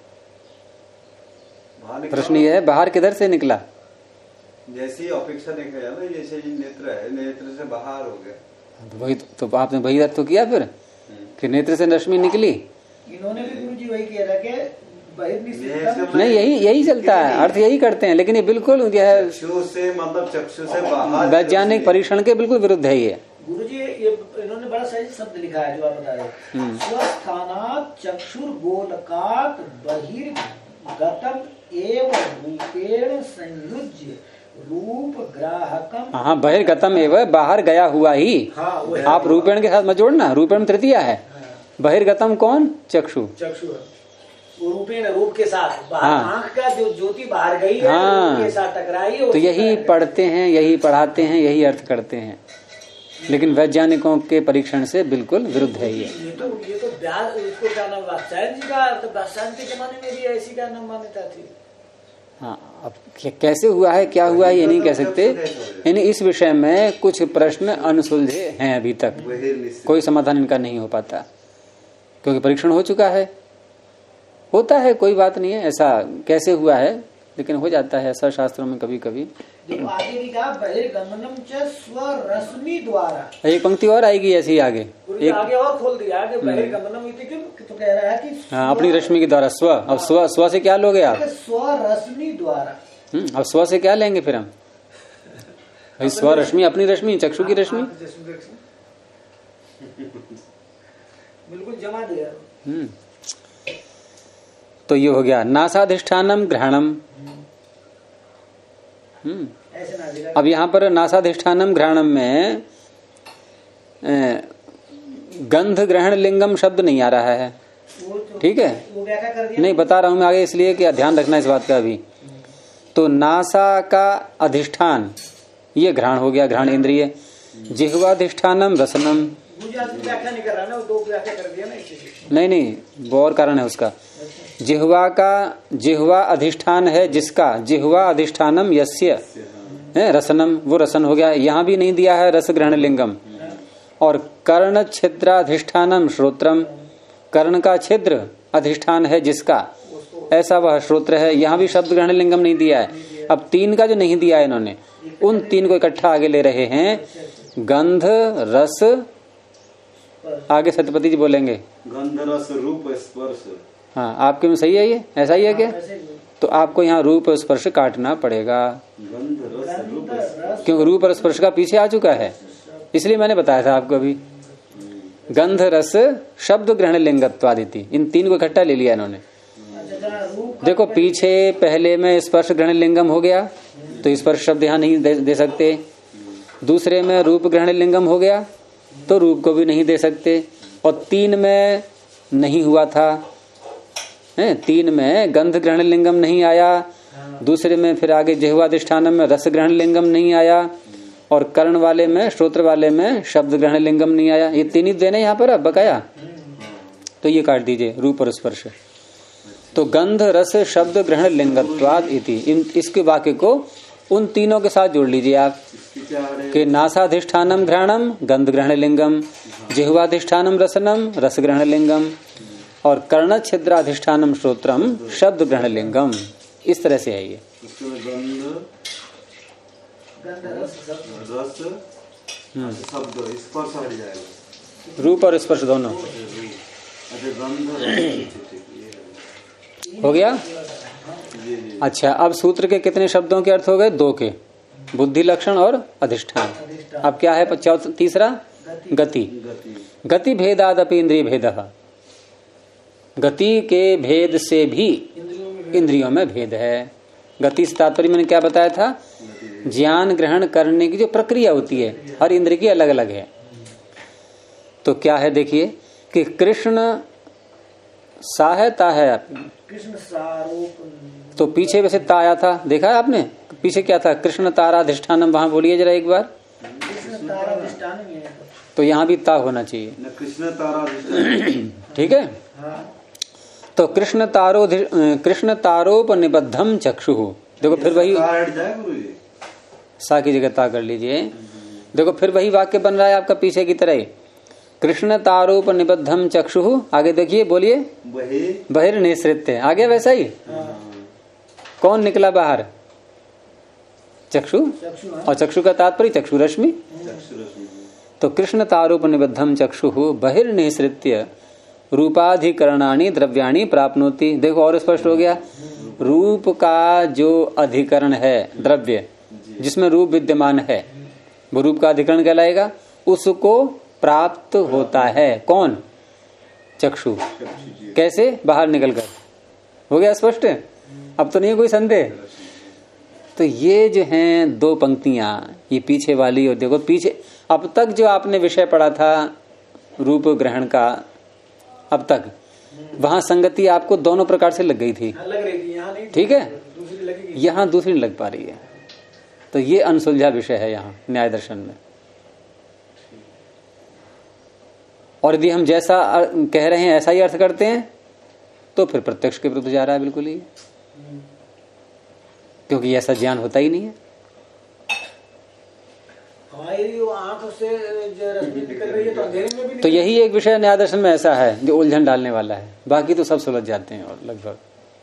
प्रश्न ये है, बाहर किधर से निकला? जैसी अपेक्षा देखा जाए ना, जैसे नेत्र है, नेत्र से बाहर हो गया, तो वही तो आपने वही अर्थ तो किया फिर कि नेत्र से रश्मि निकली। इन्होंने भी गुरुजी वही किया था कि नहीं, यही चलता है, अर्थ यही करते हैं, लेकिन ये बिल्कुल चक्षु से मतलब चक्षु से बाहर वैज्ञानिक परीक्षण के बिल्कुल विरुद्ध है ये। गुरुजी ये इन्होंने बड़ा सही शब्द लिखा है जो आप बता रहे हैं, स्वस्थानात् चक्षुर गोलकात् बहिर्गतम एव रूपेण संयुज्य रूप ग्राहकम। हाँ, बहिर्गतम एवं बाहर गया हुआ ही। हाँ, आप रूपेण के साथ मत जोड़ना, रूपेण तृतीया है, बहिर्गतम कौन? चक्षु। चक्षु रूपेण रूप के साथ आंख का जो ज्योति बाहर गई है, रूप के साथ टकराई है, तो यही पढ़ते हैं, यही पढ़ाते हैं, यही अर्थ करते हैं, लेकिन वैज्ञानिकों के परीक्षण से बिल्कुल विरुद्ध है ये। तो व्यास उसको क्या नाम, वात्स्यायन जी का, तो वात्स्यायन के जमाने में भी ऐसी क्या नाम मान्यता थी। हाँ, अब कैसे हुआ है, क्या हुआ है, ये नहीं कह सकते। यानी इस विषय में कुछ प्रश्न अनसुलझे हैं, अभी तक कोई समाधान इनका नहीं हो पाता, क्योंकि परीक्षण हो चुका है। होता है, कोई बात नहीं है, ऐसा कैसे हुआ है, लेकिन हो जाता है ऐसा शास्त्रों में कभी कभी। आगे भी कहा बहिर्गमनम च स्वरश्मि द्वारा, एक पंक्ति और आएगी ऐसी ही आगे, एक आगे और खोल दिया कि बहिर्गमनम तो कह रहा है कि हाँ, अपनी रश्मि के द्वारा स्व। अब स्व से क्या लोगे आप? स्वरश्मि द्वारा। अब स्व से क्या लेंगे फिर हम? स्व रश्मि, अपनी रश्मि, चक्षु की रश्मि, बिल्कुल जमा दिया। तो ये हो गया नासाधिष्ठानम ग्रहणम। अब यहाँ पर नासाधिष्ठानम ग्रहणम में गंध ग्रहण लिंगम शब्द नहीं आ रहा है, ठीक है, नहीं बता रहा हूं मैं आगे, इसलिए कि ध्यान रखना इस बात का भी। तो नासा का अधिष्ठान ये घ्राण हो गया, घ्राण इंद्रिय। जिह्वाधिष्ठानम रसनम, नहीं वो और कारण है उसका। जिह्वा का, जिह्वा अधिष्ठान है जिसका, जिह्वा अधिष्ठानम यस्य है रसनम, वो रसन हो गया। यहाँ भी नहीं दिया है रस ग्रहण लिंगम। और कर्ण छिद्राधिष्ठानम श्रोत्रम, कर्ण का छिद्र अधिष्ठान है जिसका, ऐसा वह श्रोत्र है। यहाँ भी शब्द ग्रहण लिंगम नहीं दिया है। अब तीन का जो नहीं दिया है इन्होंने, उन तीन को इकट्ठा आगे ले रहे हैं। गंध रस, आगे सत्यपति जी बोलेंगे गंध रस रूप स्पर्श। हाँ, आपके में सही है ये, ऐसा ही है क्या? तो आपको यहाँ रूप और स्पर्श काटना पड़ेगा, क्योंकि रूप और स्पर्श का पीछे आ चुका है, इसलिए मैंने बताया था आपको अभी। गंध रस शब्द ग्रहण लिंगत्वादिति, इन तीन को इकट्ठा ले लिया इन्होंने। देखो पीछे पहले में स्पर्श ग्रहण लिंगम हो गया, तो स्पर्श शब्द यहाँ नहीं दे सकते। दूसरे में रूप ग्रहण लिंगम हो गया, तो रूप को भी नहीं दे सकते। और तीन में नहीं हुआ था, तीन में गंध ग्रहण लिंगम नहीं आया। दूसरे में फिर आगे जिह्वाधिष्ठानम में रस ग्रहण लिंगम नहीं आया, और कर्ण वाले में, श्रोत्र वाले में शब्द ग्रहण लिंगम नहीं आया। ये तीन ही देने यहाँ पर अब बकाया, तो ये काट दीजिए रूप और स्पर्श। तो गंध रस शब्द ग्रहण लिंगत्वाद इति, इसके वाक्य को उन तीनों के साथ जोड़ लीजिए आप कि नासाधिष्ठानम घ्राणम गंध ग्रहण लिंगम, जिह्वाधिष्ठानम रसनम रस ग्रहण लिंगम, और कर्ण छिद्राधिष्ठानम श्रोत्रम शब्द ग्रहण लिंगम। इस तरह से है ये। रूप और स्पर्श दोनों हो गया। अच्छा, अब सूत्र के कितने शब्दों के अर्थ हो गए? दो के, बुद्धि लक्षण और अधिष्ठान। अब क्या है तीसरा? गति। गति भेदादपि इंद्रिय भेद, गति के भेद से भी इंद्रियों में भेद है। गति से तात्पर्य मैंने क्या बताया था, ज्ञान ग्रहण करने की जो प्रक्रिया होती है हर इंद्रिय की अलग अलग है। तो क्या है देखिए कि कृष्ण सहायता है आपकी, कृष्ण सारूप, तो पीछे वैसे ता आया था, देखा है आपने पीछे क्या था, कृष्ण ताराधिष्ठानम, वहां बोलिए जरा एक बार। कृष्ण ताराधिष्ठानम है, तो यहाँ भी ता होना चाहिए, कृष्ण ताराधिष्ठानम, ठीक है। तो कृष्ण तारोप निबद्धम चक्षु, देखो फिर वही सा की जगह ता कर लीजिए। देखो फिर वही वाक्य बन रहा है आपका पीछे की तरह, कृष्ण तारोप निबद्धम चक्षु। आगे देखिए, बोलिए बहिर्निसृत्य, आगे वैसा ही। कौन निकला बाहर, चक्षु, और चक्षु का तात्पर्य चक्षु रश्मि। तो कृष्ण तारोप निबद्धम चक्षु बहिर्निसृत्य रूपाधिकरणानि द्रव्याणि प्राप्नोति। देखो और स्पष्ट हो गया, रूप का जो अधिकरण है द्रव्य जिसमें रूप विद्यमान है वो रूप का अधिकरण कहलाएगा, उसको प्राप्त होता है कौन, चक्षु। कैसे, बाहर निकलकर। हो गया स्पष्ट, अब तो नहीं कोई संदेह। तो ये जो हैं दो पंक्तियां, ये पीछे वाली, और देखो पीछे अब तक जो आपने विषय पढ़ा था रूप ग्रहण का, अब तक वहां संगति आपको दोनों प्रकार से लग गई थी, लग रही थी, यहाँ नहीं, ठीक है, यहाँ दूसरी नहीं लग पा रही है। तो ये अनसुलझा विषय है यहाँ न्याय दर्शन में। और यदि हम जैसा कह रहे हैं ऐसा ही अर्थ करते हैं तो फिर प्रत्यक्ष के विरुद्ध जा रहा है बिल्कुल ही, क्योंकि ऐसा ज्ञान होता ही नहीं है। आंख से रश्मि निकल रही है तो अंधेरे में भी, तो यही एक विषय न्याय दर्शन में ऐसा है जो उलझन डालने वाला है, बाकी तो सब सुलझ जाते हैं और लगभग।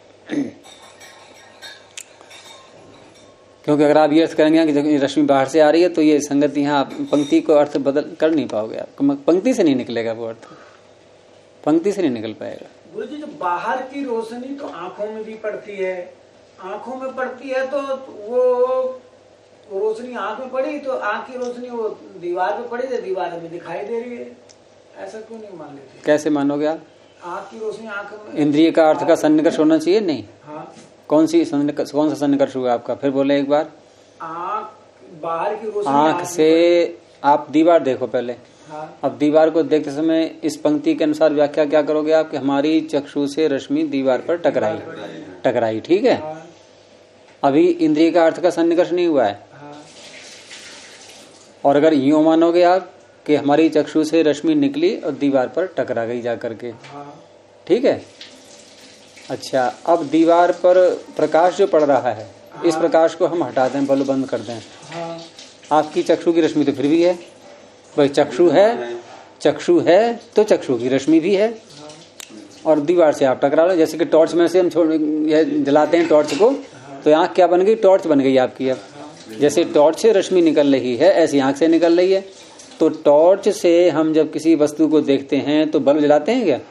क्योंकि अगर आप ये अर्थ करेंगे कि रश्मि बाहर से आ रही है तो ये संगति यहाँ पंक्ति को अर्थ बदल कर नहीं पाओगे आप, पंक्ति से नहीं निकलेगा वो अर्थ, पंक्ति से नहीं निकल पाएगा। गुरु जी, जो बाहर की रोशनी तो आंखों में भी पड़ती है, आंखों में पड़ती है तो वो रोशनी आंख में पड़ी तो आंख की रोशनी वो दीवार पे पड़ी तो दीवार में दिखाई दे रही है, ऐसा क्यों नहीं मान लेते? कैसे मानोगे आप? आंख की रोशनी आंख में, इंद्रिय का अर्थ का सन्निकर्ष होना चाहिए, नहीं? हाँ। कौन सा सन्निकर्ष हुआ आपका, फिर बोले एक बार। आंख, बाहर की रोशनी आंख से आप दीवार देखो पहले। हाँ। अब दीवार को देखते समय इस पंक्ति के अनुसार व्याख्या क्या करोगे आप, कि हमारी चक्षु से रश्मि दीवार पर टकराई, ठीक है। हाँ। अभी इंद्रिय का अर्थ का सन्निकर्ष नहीं हुआ है। हाँ। और अगर यूं मानोगे आप कि हमारी चक्षु से रश्मि निकली और दीवार पर टकरा गई जाकर के, ठीक है। अच्छा, अब दीवार पर प्रकाश जो पड़ रहा है, इस प्रकाश को हम हटा दें, बल्ब बंद कर दें, आपकी चक्षु की रश्मि तो फिर भी है भाई। चक्षु है तो चक्षु की रश्मि भी है, और दीवार से आप टकरा लो। जैसे कि टॉर्च में से हम जलाते हैं टॉर्च को, तो आंख क्या बन गई, टॉर्च बन गई आपकी। अब जैसे टॉर्च से रश्मि निकल रही है ऐसी आंख से निकल रही है। तो टॉर्च से हम जब किसी वस्तु को देखते हैं तो बल्ब जलाते हैं क्या?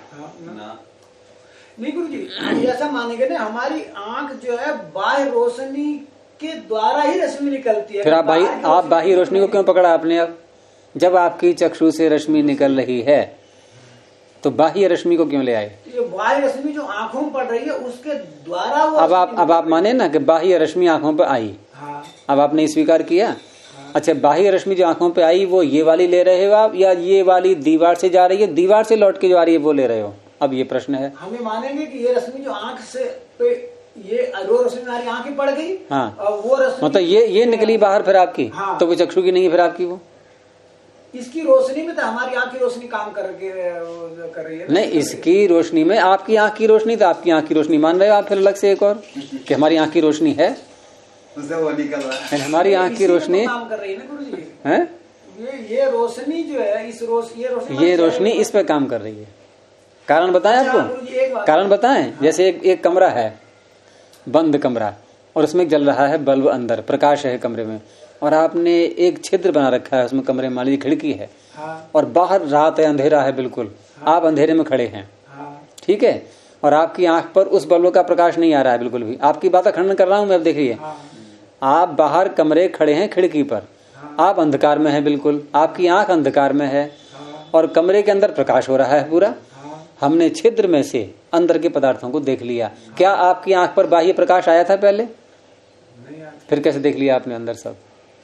नहीं गुरु जी, ऐसा मानेंगे ना, हमारी आंख जो है बाह्य रोशनी के द्वारा ही रश्मि निकलती है। फिर आप बाह्य रोशनी को क्यों पकड़ा आपने? अब जब आपकी चक्षु से रश्मि निकल रही है तो बाह्य रश्मि को क्यों ले आए? ये बाह्य रश्मि जो आंखों में पड़ रही है उसके द्वारा वो अब आप माने ना कि बाह्य रश्मि आंखों पर आई। हाँ। अब आपने स्वीकार किया। हाँ। अच्छा, बाह्य रश्मि जो आंखों पे आई वो ये वाली ले रहे हो आप, या ये वाली दीवार से जा रही है, दीवार से लौट के जो आ रही है वो ले रहे हो? अब ये प्रश्न है। हमें मानेंगे कि ये रश्मि जो आंख से पे ये रोशनी हमारी आंख में पड़ गई। हाँ। और वो रश्मि मतलब ये निकली बाहर फिर आपकी। हाँ। तो वो चक्षु की नहीं है फिर आपकी, वो इसकी रोशनी में तो हमारी आंख की रोशनी काम कर रही है। नहीं, इसकी रोशनी में आपकी आंख की रोशनी, तो आपकी आंख की रोशनी मान रहे हो आप फिर अलग से एक और कि हमारी आंख की रोशनी है, वो निकल रहा है। हमारी आंख की रोशनी काम कर रही है ना गुरु जी। है ये रोशनी जो है, ये रोशनी इस पे काम कर रही है। कारण बताएं आपको? कारण बताएं। जैसे एक कमरा है, बंद कमरा, और उसमें जल रहा है बल्ब, अंदर प्रकाश है कमरे में, और आपने एक छिद्र बना रखा है उसमें, कमरे में मान लीजिए खिड़की है। हाँ। और बाहर रात है, अंधेरा है बिल्कुल। हाँ। आप अंधेरे में खड़े हैं। हाँ। ठीक है, और आपकी आंख पर उस बल्ब का प्रकाश नहीं आ रहा है बिल्कुल भी। आपकी बात खंडन कर रहा हूं मैं, अब देखिए। हाँ। आप बाहर कमरे खड़े हैं खिड़की पर। हाँ। आप अंधकार में है बिल्कुल, आपकी आंख अंधकार में है। हाँ। और कमरे के अंदर प्रकाश हो रहा है पूरा। हाँ। हमने छिद्र में से अंदर के पदार्थों को देख लिया। क्या आपकी आंख पर बाह्य प्रकाश आया था पहले? फिर कैसे देख लिया आपने अंदर सब?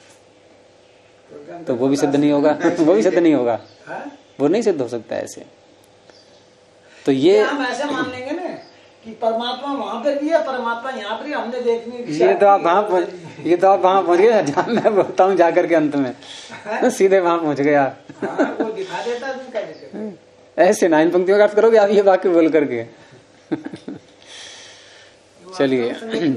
तो वो भी सिद्ध नहीं होगा। वो भी सिद्ध नहीं होगा, वो नहीं सिद्ध हो सकता ऐसे। तो ये हम ऐसे मान लेंगे ना कि परमात्मा वहां पर भी है, परमात्मा यहाँ पर, हमने देखने की ये तो आप वहां पहुंच गए जहाँ मैं बोलता हूँ जाकर के अंत में सीधे वहां पहुंच गए आप। वो दिखा देता ऐसे ना इन पंक्तियों का अर्थ करोगे आप ये वाक्य बोल करके। चलिए,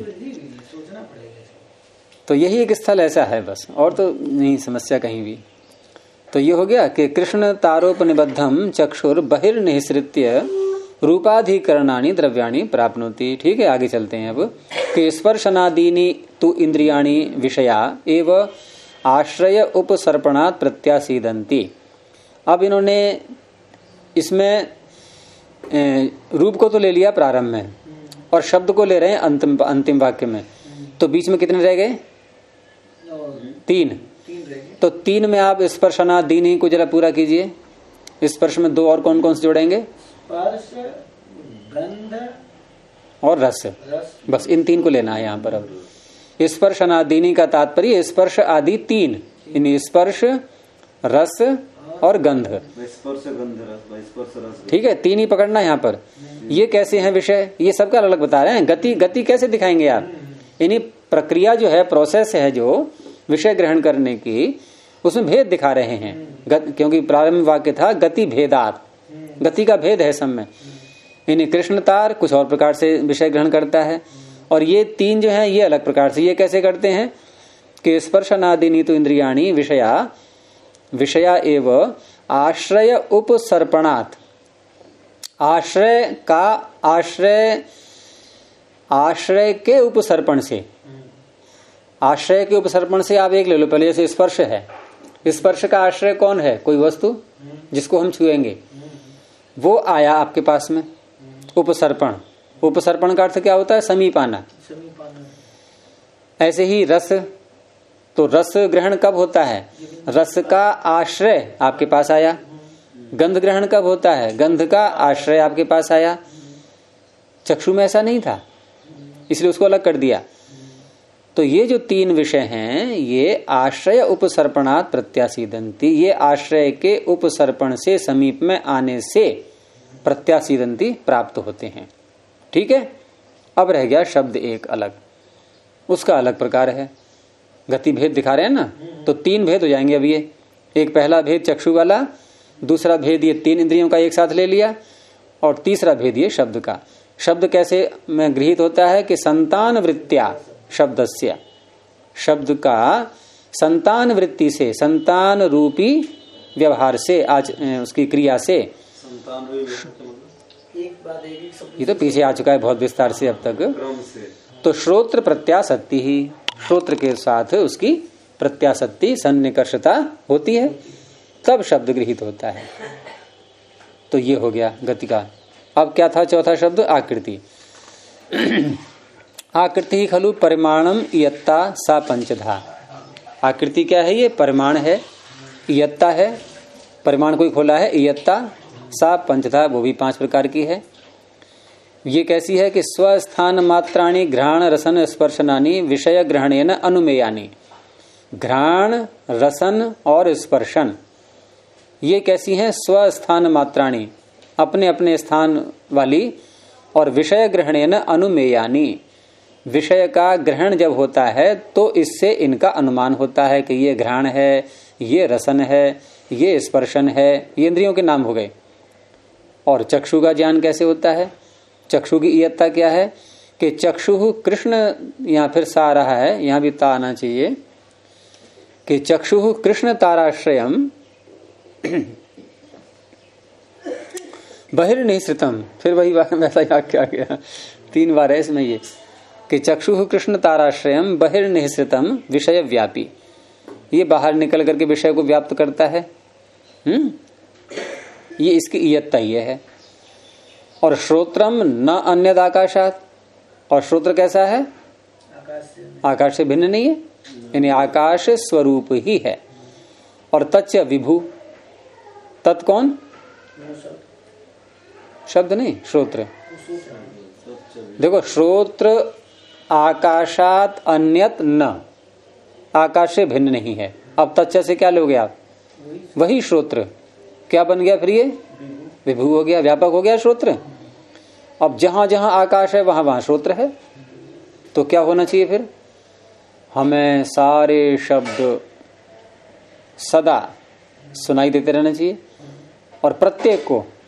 तो यही एक स्थल ऐसा है बस, और तो नहीं समस्या कहीं भी। तो ये हो गया कि कृष्ण तारोपनिबद्धम चक्षुर बहिर्निसृत्य रूपाधिकरणानि द्रव्याणि प्राप्नोति। ठीक है, आगे चलते हैं अब कि स्पर्शनादीनि तु इंद्रियाणि विषया एव आश्रय उपसर्पणात् प्रत्यासीदन्ति। अब इन्होंने इसमें रूप को तो ले लिया प्रारंभ में और शब्द को ले रहे हैं अंतिम वाक्य में, तो बीच में कितने रह गए? 3। तो 3 में आप स्पर्शनादीनि को जरा पूरा कीजिए। स्पर्श में 2 और कौन कौन से जोड़ेंगे? स्पर्श, गंध और रस। बस इन 3 को लेना है यहाँ पर। अब स्पर्शनादीनि का तात्पर्य स्पर्श आदि 3, इन स्पर्श, रस और गंध। स्पर्श, गंध, रस। ठीक है, 3 ही पकड़ना है यहाँ पर। ये कैसे हैं विषय, ये सबका अलग बता रहे हैं। गति कैसे दिखाएंगे आप? इन्हीं प्रक्रिया जो है, प्रोसेस है जो विषय ग्रहण करने की, उसमें भेद दिखा रहे हैं। क्योंकि प्रारंभ वाक्य था गति भेदात, गति का भेद है सब में। इन्हें कृष्णतार कुछ और प्रकार से विषय ग्रहण करता है, और ये 3 जो है ये अलग प्रकार से। ये कैसे करते हैं कि स्पर्शनादीनि तु इंद्रियाणि विषया एव आश्रय उपसर्पणात्। आश्रय के उपसर्पण से, आश्रय के उपसर्पण से आप एक ले लो पहले। जैसे स्पर्श है, स्पर्श का आश्रय कौन है? कोई वस्तु जिसको हम छुएंगे, वो आया आपके पास में। उपसर्पण का अर्थ क्या होता है? समीप आना। ऐसे ही रस, तो रस ग्रहण कब होता है? रस का आश्रय आपके पास आया। गंध ग्रहण कब होता है? गंध का आश्रय आपके पास आया। चक्षु में ऐसा नहीं था, इसलिए उसको अलग कर दिया। तो ये जो 3 विषय हैं, ये आश्रय उपसर्पणात् प्रत्यासीदन्ति, ये आश्रय के उपसर्पण से, समीप में आने से प्रत्यासीदन्ति प्राप्त होते हैं। ठीक है, अब रह गया शब्द एक अलग, उसका अलग प्रकार है। गति भेद दिखा रहे हैं ना, तो 3 भेद हो जाएंगे अब ये। एक पहला भेद चक्षु वाला, दूसरा भेद ये 3 इंद्रियों का एक साथ ले लिया, और तीसरा भेद ये शब्द का। शब्द कैसे में गृहीत होता है कि संतान वृत्त्या शब्दस्य, शब्द का संतान वृत्ति से, संतान रूपी व्यवहार से, आज उसकी क्रिया से। ये तो पीछे आ चुका है बहुत विस्तार से अब तक। तो श्रोत्र प्रत्यासक्ति ही, श्रोत्र के साथ उसकी प्रत्यासक्ति, सन्निकर्षता होती है, तब शब्द गृहीत होता है। तो ये हो गया गति का। अब क्या था चौथा शब्द? आकृति। आकृति ही खलु परिमाणम इयत्ता सा पंचधा। आकृति क्या है? ये परिमाण है, इयत्ता है, परिमाण कोई खोला है, इयत्ता सा पंचधा, वो भी 5 प्रकार की है। ये कैसी है कि स्वस्थान मात्राणि घ्राण रसन स्पर्शनानि विषय ग्रहणेन अनुमेयानि। घ्राण, रसन और स्पर्शन ये कैसी हैं? स्वस्थान मात्राणि, अपने अपने स्थान वाली, और विषय ग्रहणेन अनुमेयानि, विषय का ग्रहण जब होता है तो इससे इनका अनुमान होता है कि ये घ्राण है, ये रसन है, ये स्पर्शन है, ये इंद्रियों के नाम हो गए। और चक्षु का ज्ञान कैसे होता है? चक्षु की इयत्ता क्या है कि चक्षु कृष्ण, यहां फिर सा आ रहा है, यहां भी ता आना चाहिए कि चक्षु कृष्ण ताराश्रयम बहिर्निसृतम। फिर वही वैसा वाक्य आ गया, 3 बार है इसमें ये कि चक्षु कृष्ण ताराश्रयम बहिर्निसृतम विषय व्यापी, ये बाहर निकल करके विषय को व्याप्त करता है। ये इसकी इयत्ता ये है। और श्रोत्रम न अन्यद आकाशात, और श्रोत्र कैसा है? आकाश से भिन्न नहीं है, यानी आकाश स्वरूप ही है। और तच्च विभु, तत् कौन? शब्द नहीं, श्रोत्र। देखो, श्रोत्र आकाशात अन्यत न, आकाश से भिन्न नहीं है। अब तच्च से क्या लोगे आप? वही श्रोत्र। क्या बन गया फिर? ये विभू हो गया, व्यापक हो गया श्रोत्र। अब जहां जहां आकाश है वहां वहां श्रोत्र है। तो क्या होना चाहिए फिर? हमें सारे शब्द सदा सुनाई देते रहना चाहिए, और प्रत्येक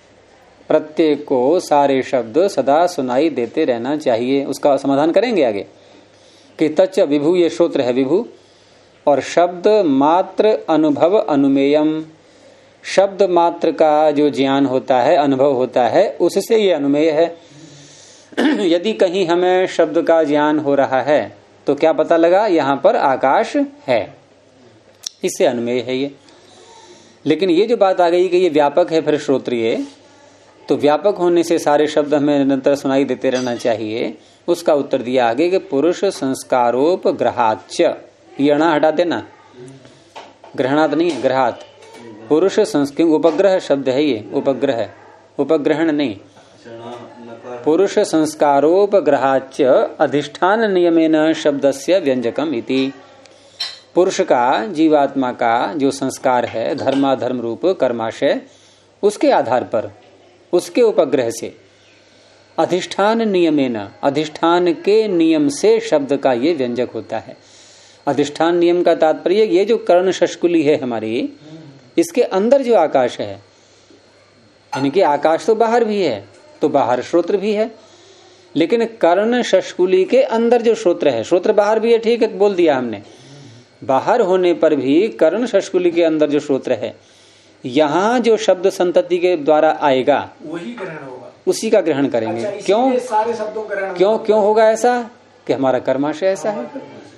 को सारे शब्द सदा सुनाई देते रहना चाहिए। उसका समाधान करेंगे आगे कि तच्च विभू, ये श्रोत्र है विभू, और शब्द मात्र अनुभव अनुमेयम, शब्द मात्र का जो ज्ञान होता है, अनुभव होता है, उससे ये अनुमेय है। यदि कहीं हमें शब्द का ज्ञान हो रहा है तो क्या पता लगा? यहाँ पर आकाश है, इससे अनुमेय है ये। लेकिन ये जो बात आ गई कि ये व्यापक है फिर श्रोत्रिय, तो व्यापक होने से सारे शब्द हमें निरंतर सुनाई देते रहना चाहिए। उसका उत्तर दिया आगे कि पुरुष संस्कारोप ग्रहाच, ये अणा हटा देना, ग्रहणात नहीं है, ग्रहात। पुरुष संस्कृत उपग्रह शब्द है ये, उपग्रह, उपग्रहण नहीं। पुरुष संस्कारोपग्रहाच अधिष्ठान नियमेन शब्दस्य व्यंजकम इति। पुरुष का, जीवात्मा का जो संस्कार है, धर्माधर्म रूप कर्माशय, उसके आधार पर, उसके उपग्रह से, अधिष्ठान नियमेन, अधिष्ठान के नियम से शब्द का ये व्यंजक होता है। अधिष्ठान नियम का तात्पर्य ये जो कर्ण शष्कुली है हमारी, इसके अंदर जो आकाश है, यानी कि आकाश तो बाहर भी है, तो बाहर श्रोत्र भी है, लेकिन कर्ण शष्कुली के अंदर जो श्रोत्र है, श्रोत्र बाहर भी है, ठीक है, बोल दिया हमने, बाहर होने पर भी कर्ण शष्कुली के अंदर जो श्रोत्र है, यहाँ जो शब्द संतति के द्वारा आएगा वही ग्रहण होगा, उसी का ग्रहण करेंगे। अच्छा, क्यों? सारे शब्दों का ग्रहण क्यों होगा ऐसा? कि हमारा कर्माशय ऐसा है।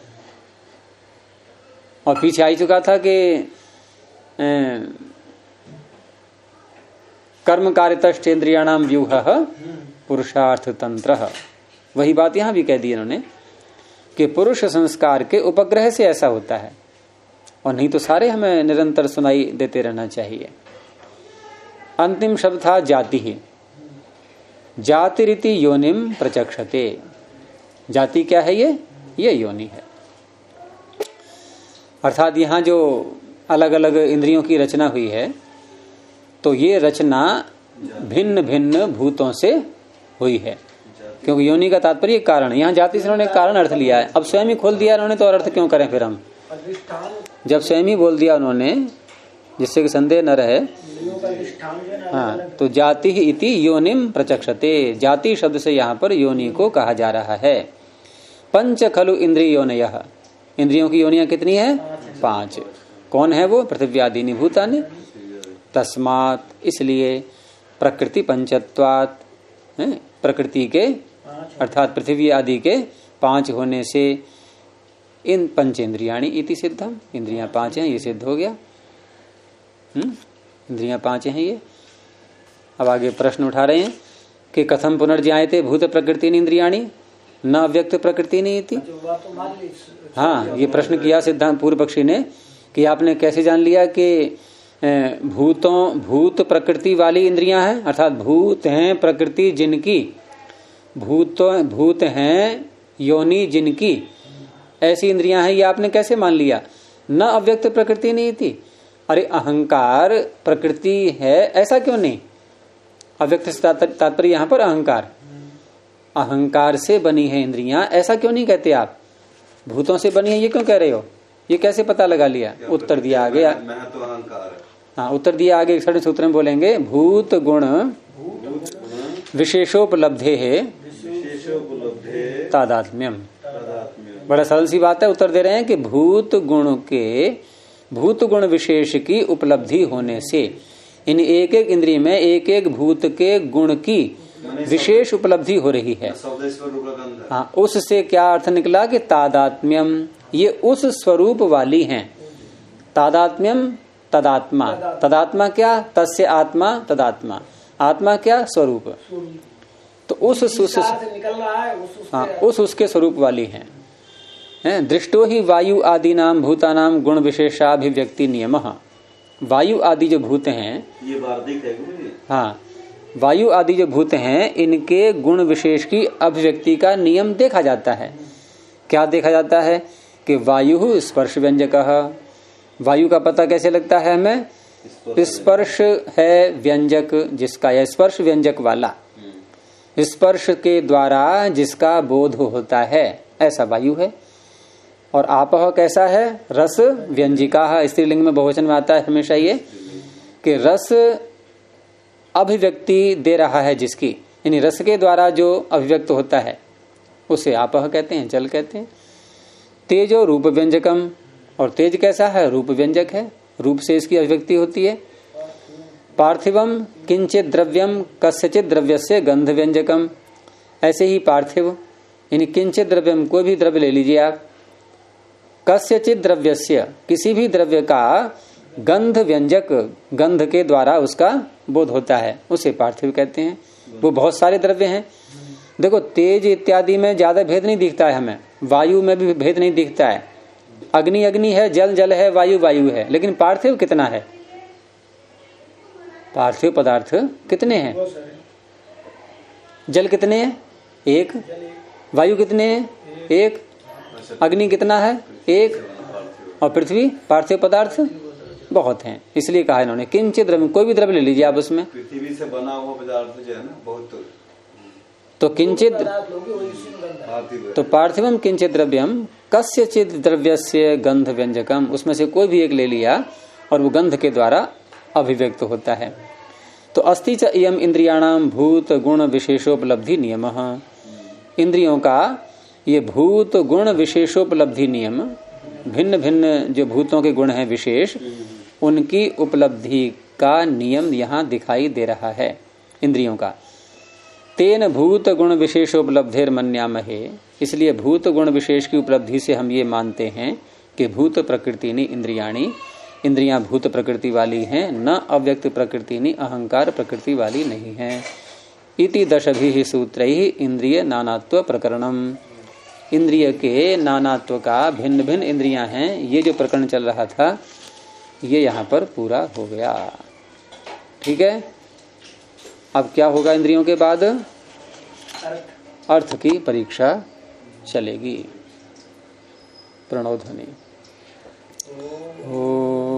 और पीछे आ चुका था कि कर्म कारितश्चेन्द्रियाणाम व्यूह पुरुषार्थ तंत्र, वही बात यहां भी कह दी इन्होंने कि पुरुष संस्कार के उपग्रह से ऐसा होता है, और नहीं तो सारे हमें निरंतर सुनाई देते रहना चाहिए। अंतिम शब्द था जाति ही। जाति रीति योनिम प्रचक्षते। जाति क्या है? ये योनि है। अर्थात यहां जो अलग अलग इंद्रियों की रचना हुई है, तो ये रचना भिन्न भिन्न भूतों से हुई है, क्योंकि योनि का तात्पर्य कारण। यहाँ जाति से उन्होंने कारण अर्थ लिया है, अब स्वयं ही खोल दिया उन्होंने, तो और अर्थ क्यों करें फिर हम? जब स्वयं ही बोल दिया उन्होंने, जिससे कि संदेह न रहे। हाँ, तो जाति ही इति योनिम प्रचक्षते। जाति शब्द से यहाँ पर योनि को कहा जा रहा है। पंच खलु इंद्रिय योनयः, इंद्रियों की योनियां कितनी है? 5। कौन है वो? पृथिव्यादीनि भूतानि। तस्मात्, इसलिए, प्रकृति पंचत्वात्, प्रकृति के अर्थात पृथ्वी आदि के 5 होने से इन पंचेंद्रियाणि इति सिद्धम, इंद्रियां 5 हैं, ये सिद्ध हो गया। इंद्रियां 5 हैं ये। अब आगे प्रश्न उठा रहे हैं कि कथम पुनर्जायते भूत प्रकृति इंद्रियाणि न अव्यक्त प्रकृति नहीं थी। हाँ, ये प्रश्न किया सिद्धांत पूर्व पक्षी ने कि आपने कैसे जान लिया कि भूत प्रकृति वाली इंद्रियां हैं, अर्थात भूत हैं प्रकृति जिनकी, भूत हैं योनि जिनकी, ऐसी इंद्रियां हैं, ये आपने कैसे मान लिया? न अव्यक्त प्रकृति नहीं थी। अरे अहंकार प्रकृति है, ऐसा क्यों नहीं? अव्यक्त से तात्पर्य यहाँ पर अहंकार, अहंकार से बनी है इंद्रियां, ऐसा क्यों नहीं कहते आप? भूतों से बनी है, ये क्यों कह रहे हो? ये कैसे पता लगा लिया? उत्तर दिया आगे। हाँ, उत्तर दिया आगे 61 सूत्र में बोलेंगे, भूत गुण विशेषोपलब्धे है तादात्म्यम। बड़ा सरल सी बात है, उत्तर दे रहे हैं कि भूत गुण विशेष की उपलब्धि होने से इन एक एक इंद्रिय में एक एक भूत के गुण की विशेष उपलब्धि हो रही है। हाँ, उससे क्या अर्थ निकला कि तादात्म्यम, ये उस स्वरूप वाली हैं। तादात्म्यम तदात्मा, तदात्मा क्या? तस्य आत्मा तदात्मा, आत्मा क्या? स्वरूप। तो उस उसके स्वरूप वाली हैं। दृष्टो ही वायु आदि नाम भूतानाम गुण विशेषाभिव्यक्ति नियमः। वायु आदि जो भूत हैं, ये वार्तिक है। हाँ, वायु आदि जो भूत हैं इनके गुण विशेष की अभिव्यक्ति का नियम देखा जाता है। क्या देखा जाता है कि वायु स्पर्श व्यंजकः, वायु का पता कैसे लगता है हमें? स्पर्श है व्यंजक जिसका, या स्पर्श व्यंजक वाला, स्पर्श के द्वारा जिसका बोध होता है, ऐसा वायु है। और आपह कैसा है? रस व्यंजिका, स्त्रीलिंग में बहुवचन में आता है हमेशा ये कि रस अभिव्यक्ति दे रहा है जिसकी, यानी रस के द्वारा जो अभिव्यक्त होता है उसे आपह कहते हैं, जल कहते हैं। तेजो रूप व्यंजकम, और तेज कैसा है? रूप व्यंजक है, रूप से इसकी अभिव्यक्ति होती है। पार्थिवम किंचित द्रव्यम कस्यचित द्रव्यस्य गंध व्यंजकम, ऐसे ही पार्थिव यानी किंचित द्रव्यम, कोई भी द्रव्य ले लीजिए आप, कस्यचित द्रव्यस्य, किसी भी द्रव्य का गंध व्यंजक, गंध के द्वारा उसका बोध होता है, उसे पार्थिव कहते हैं। वो बहुत सारे द्रव्य हैं। देखो तेज इत्यादि में ज्यादा भेद नहीं दिखता है हमें, वायु में भी भेद नहीं दिखता है। अग्नि अग्नि है, जल जल है, वायु वायु है, लेकिन पार्थिव कितना है? पार्थिव पदार्थ कितने हैं? जल कितने हैं? एक। वायु कितने हैं? एक। अग्नि कितना है? एक। और पृथ्वी पार्थिव पदार्थ बहुत हैं। इसलिए कहा इन्होंने किंचित द्रव्य, कोई भी द्रव्य ले लीजिए आप, उसमें पृथ्वी से बना हुआ पदार्थ जो है ना बहुत, तो किंचित, तो पार्थिवम किंचित द्रव्यम कस्यचित द्रव्यस्य गंध व्यंजकम, उसमें से कोई भी एक ले लिया और वो गंध के द्वारा अभिव्यक्त होता है। तो अस्ति च इयम इंद्रियाणाम भूत गुण विशेषोपलब्धि नियमः, इंद्रियों का ये भूत गुण विशेषोपलब्धि नियम, भिन्न भिन्न जो भूतों के गुण हैं विशेष, उनकी उपलब्धि का नियम यहाँ दिखाई दे रहा है इंद्रियों का। तेन भूत गुण विशेषोपलब्धिर मन्यामहे, इसलिए भूत गुण विशेष की उपलब्धि से हम ये मानते हैं कि भूत प्रकृतिनी इंद्रियाणी, इंद्रियां भूत प्रकृति वाली हैं, न अव्यक्त प्रकृतिनी अहंकार प्रकृति वाली नहीं है। इति दशभिः सूत्रैः इंद्रिय नानात्व प्रकरणम, इंद्रिय के नानात्व का, भिन्न भिन्न इंद्रियां हैं, ये जो प्रकरण चल रहा था ये यहाँ पर पूरा हो गया। ठीक है, अब क्या होगा? इंद्रियों के बाद अर्थ की परीक्षा चलेगी। प्रणव ध्वनि।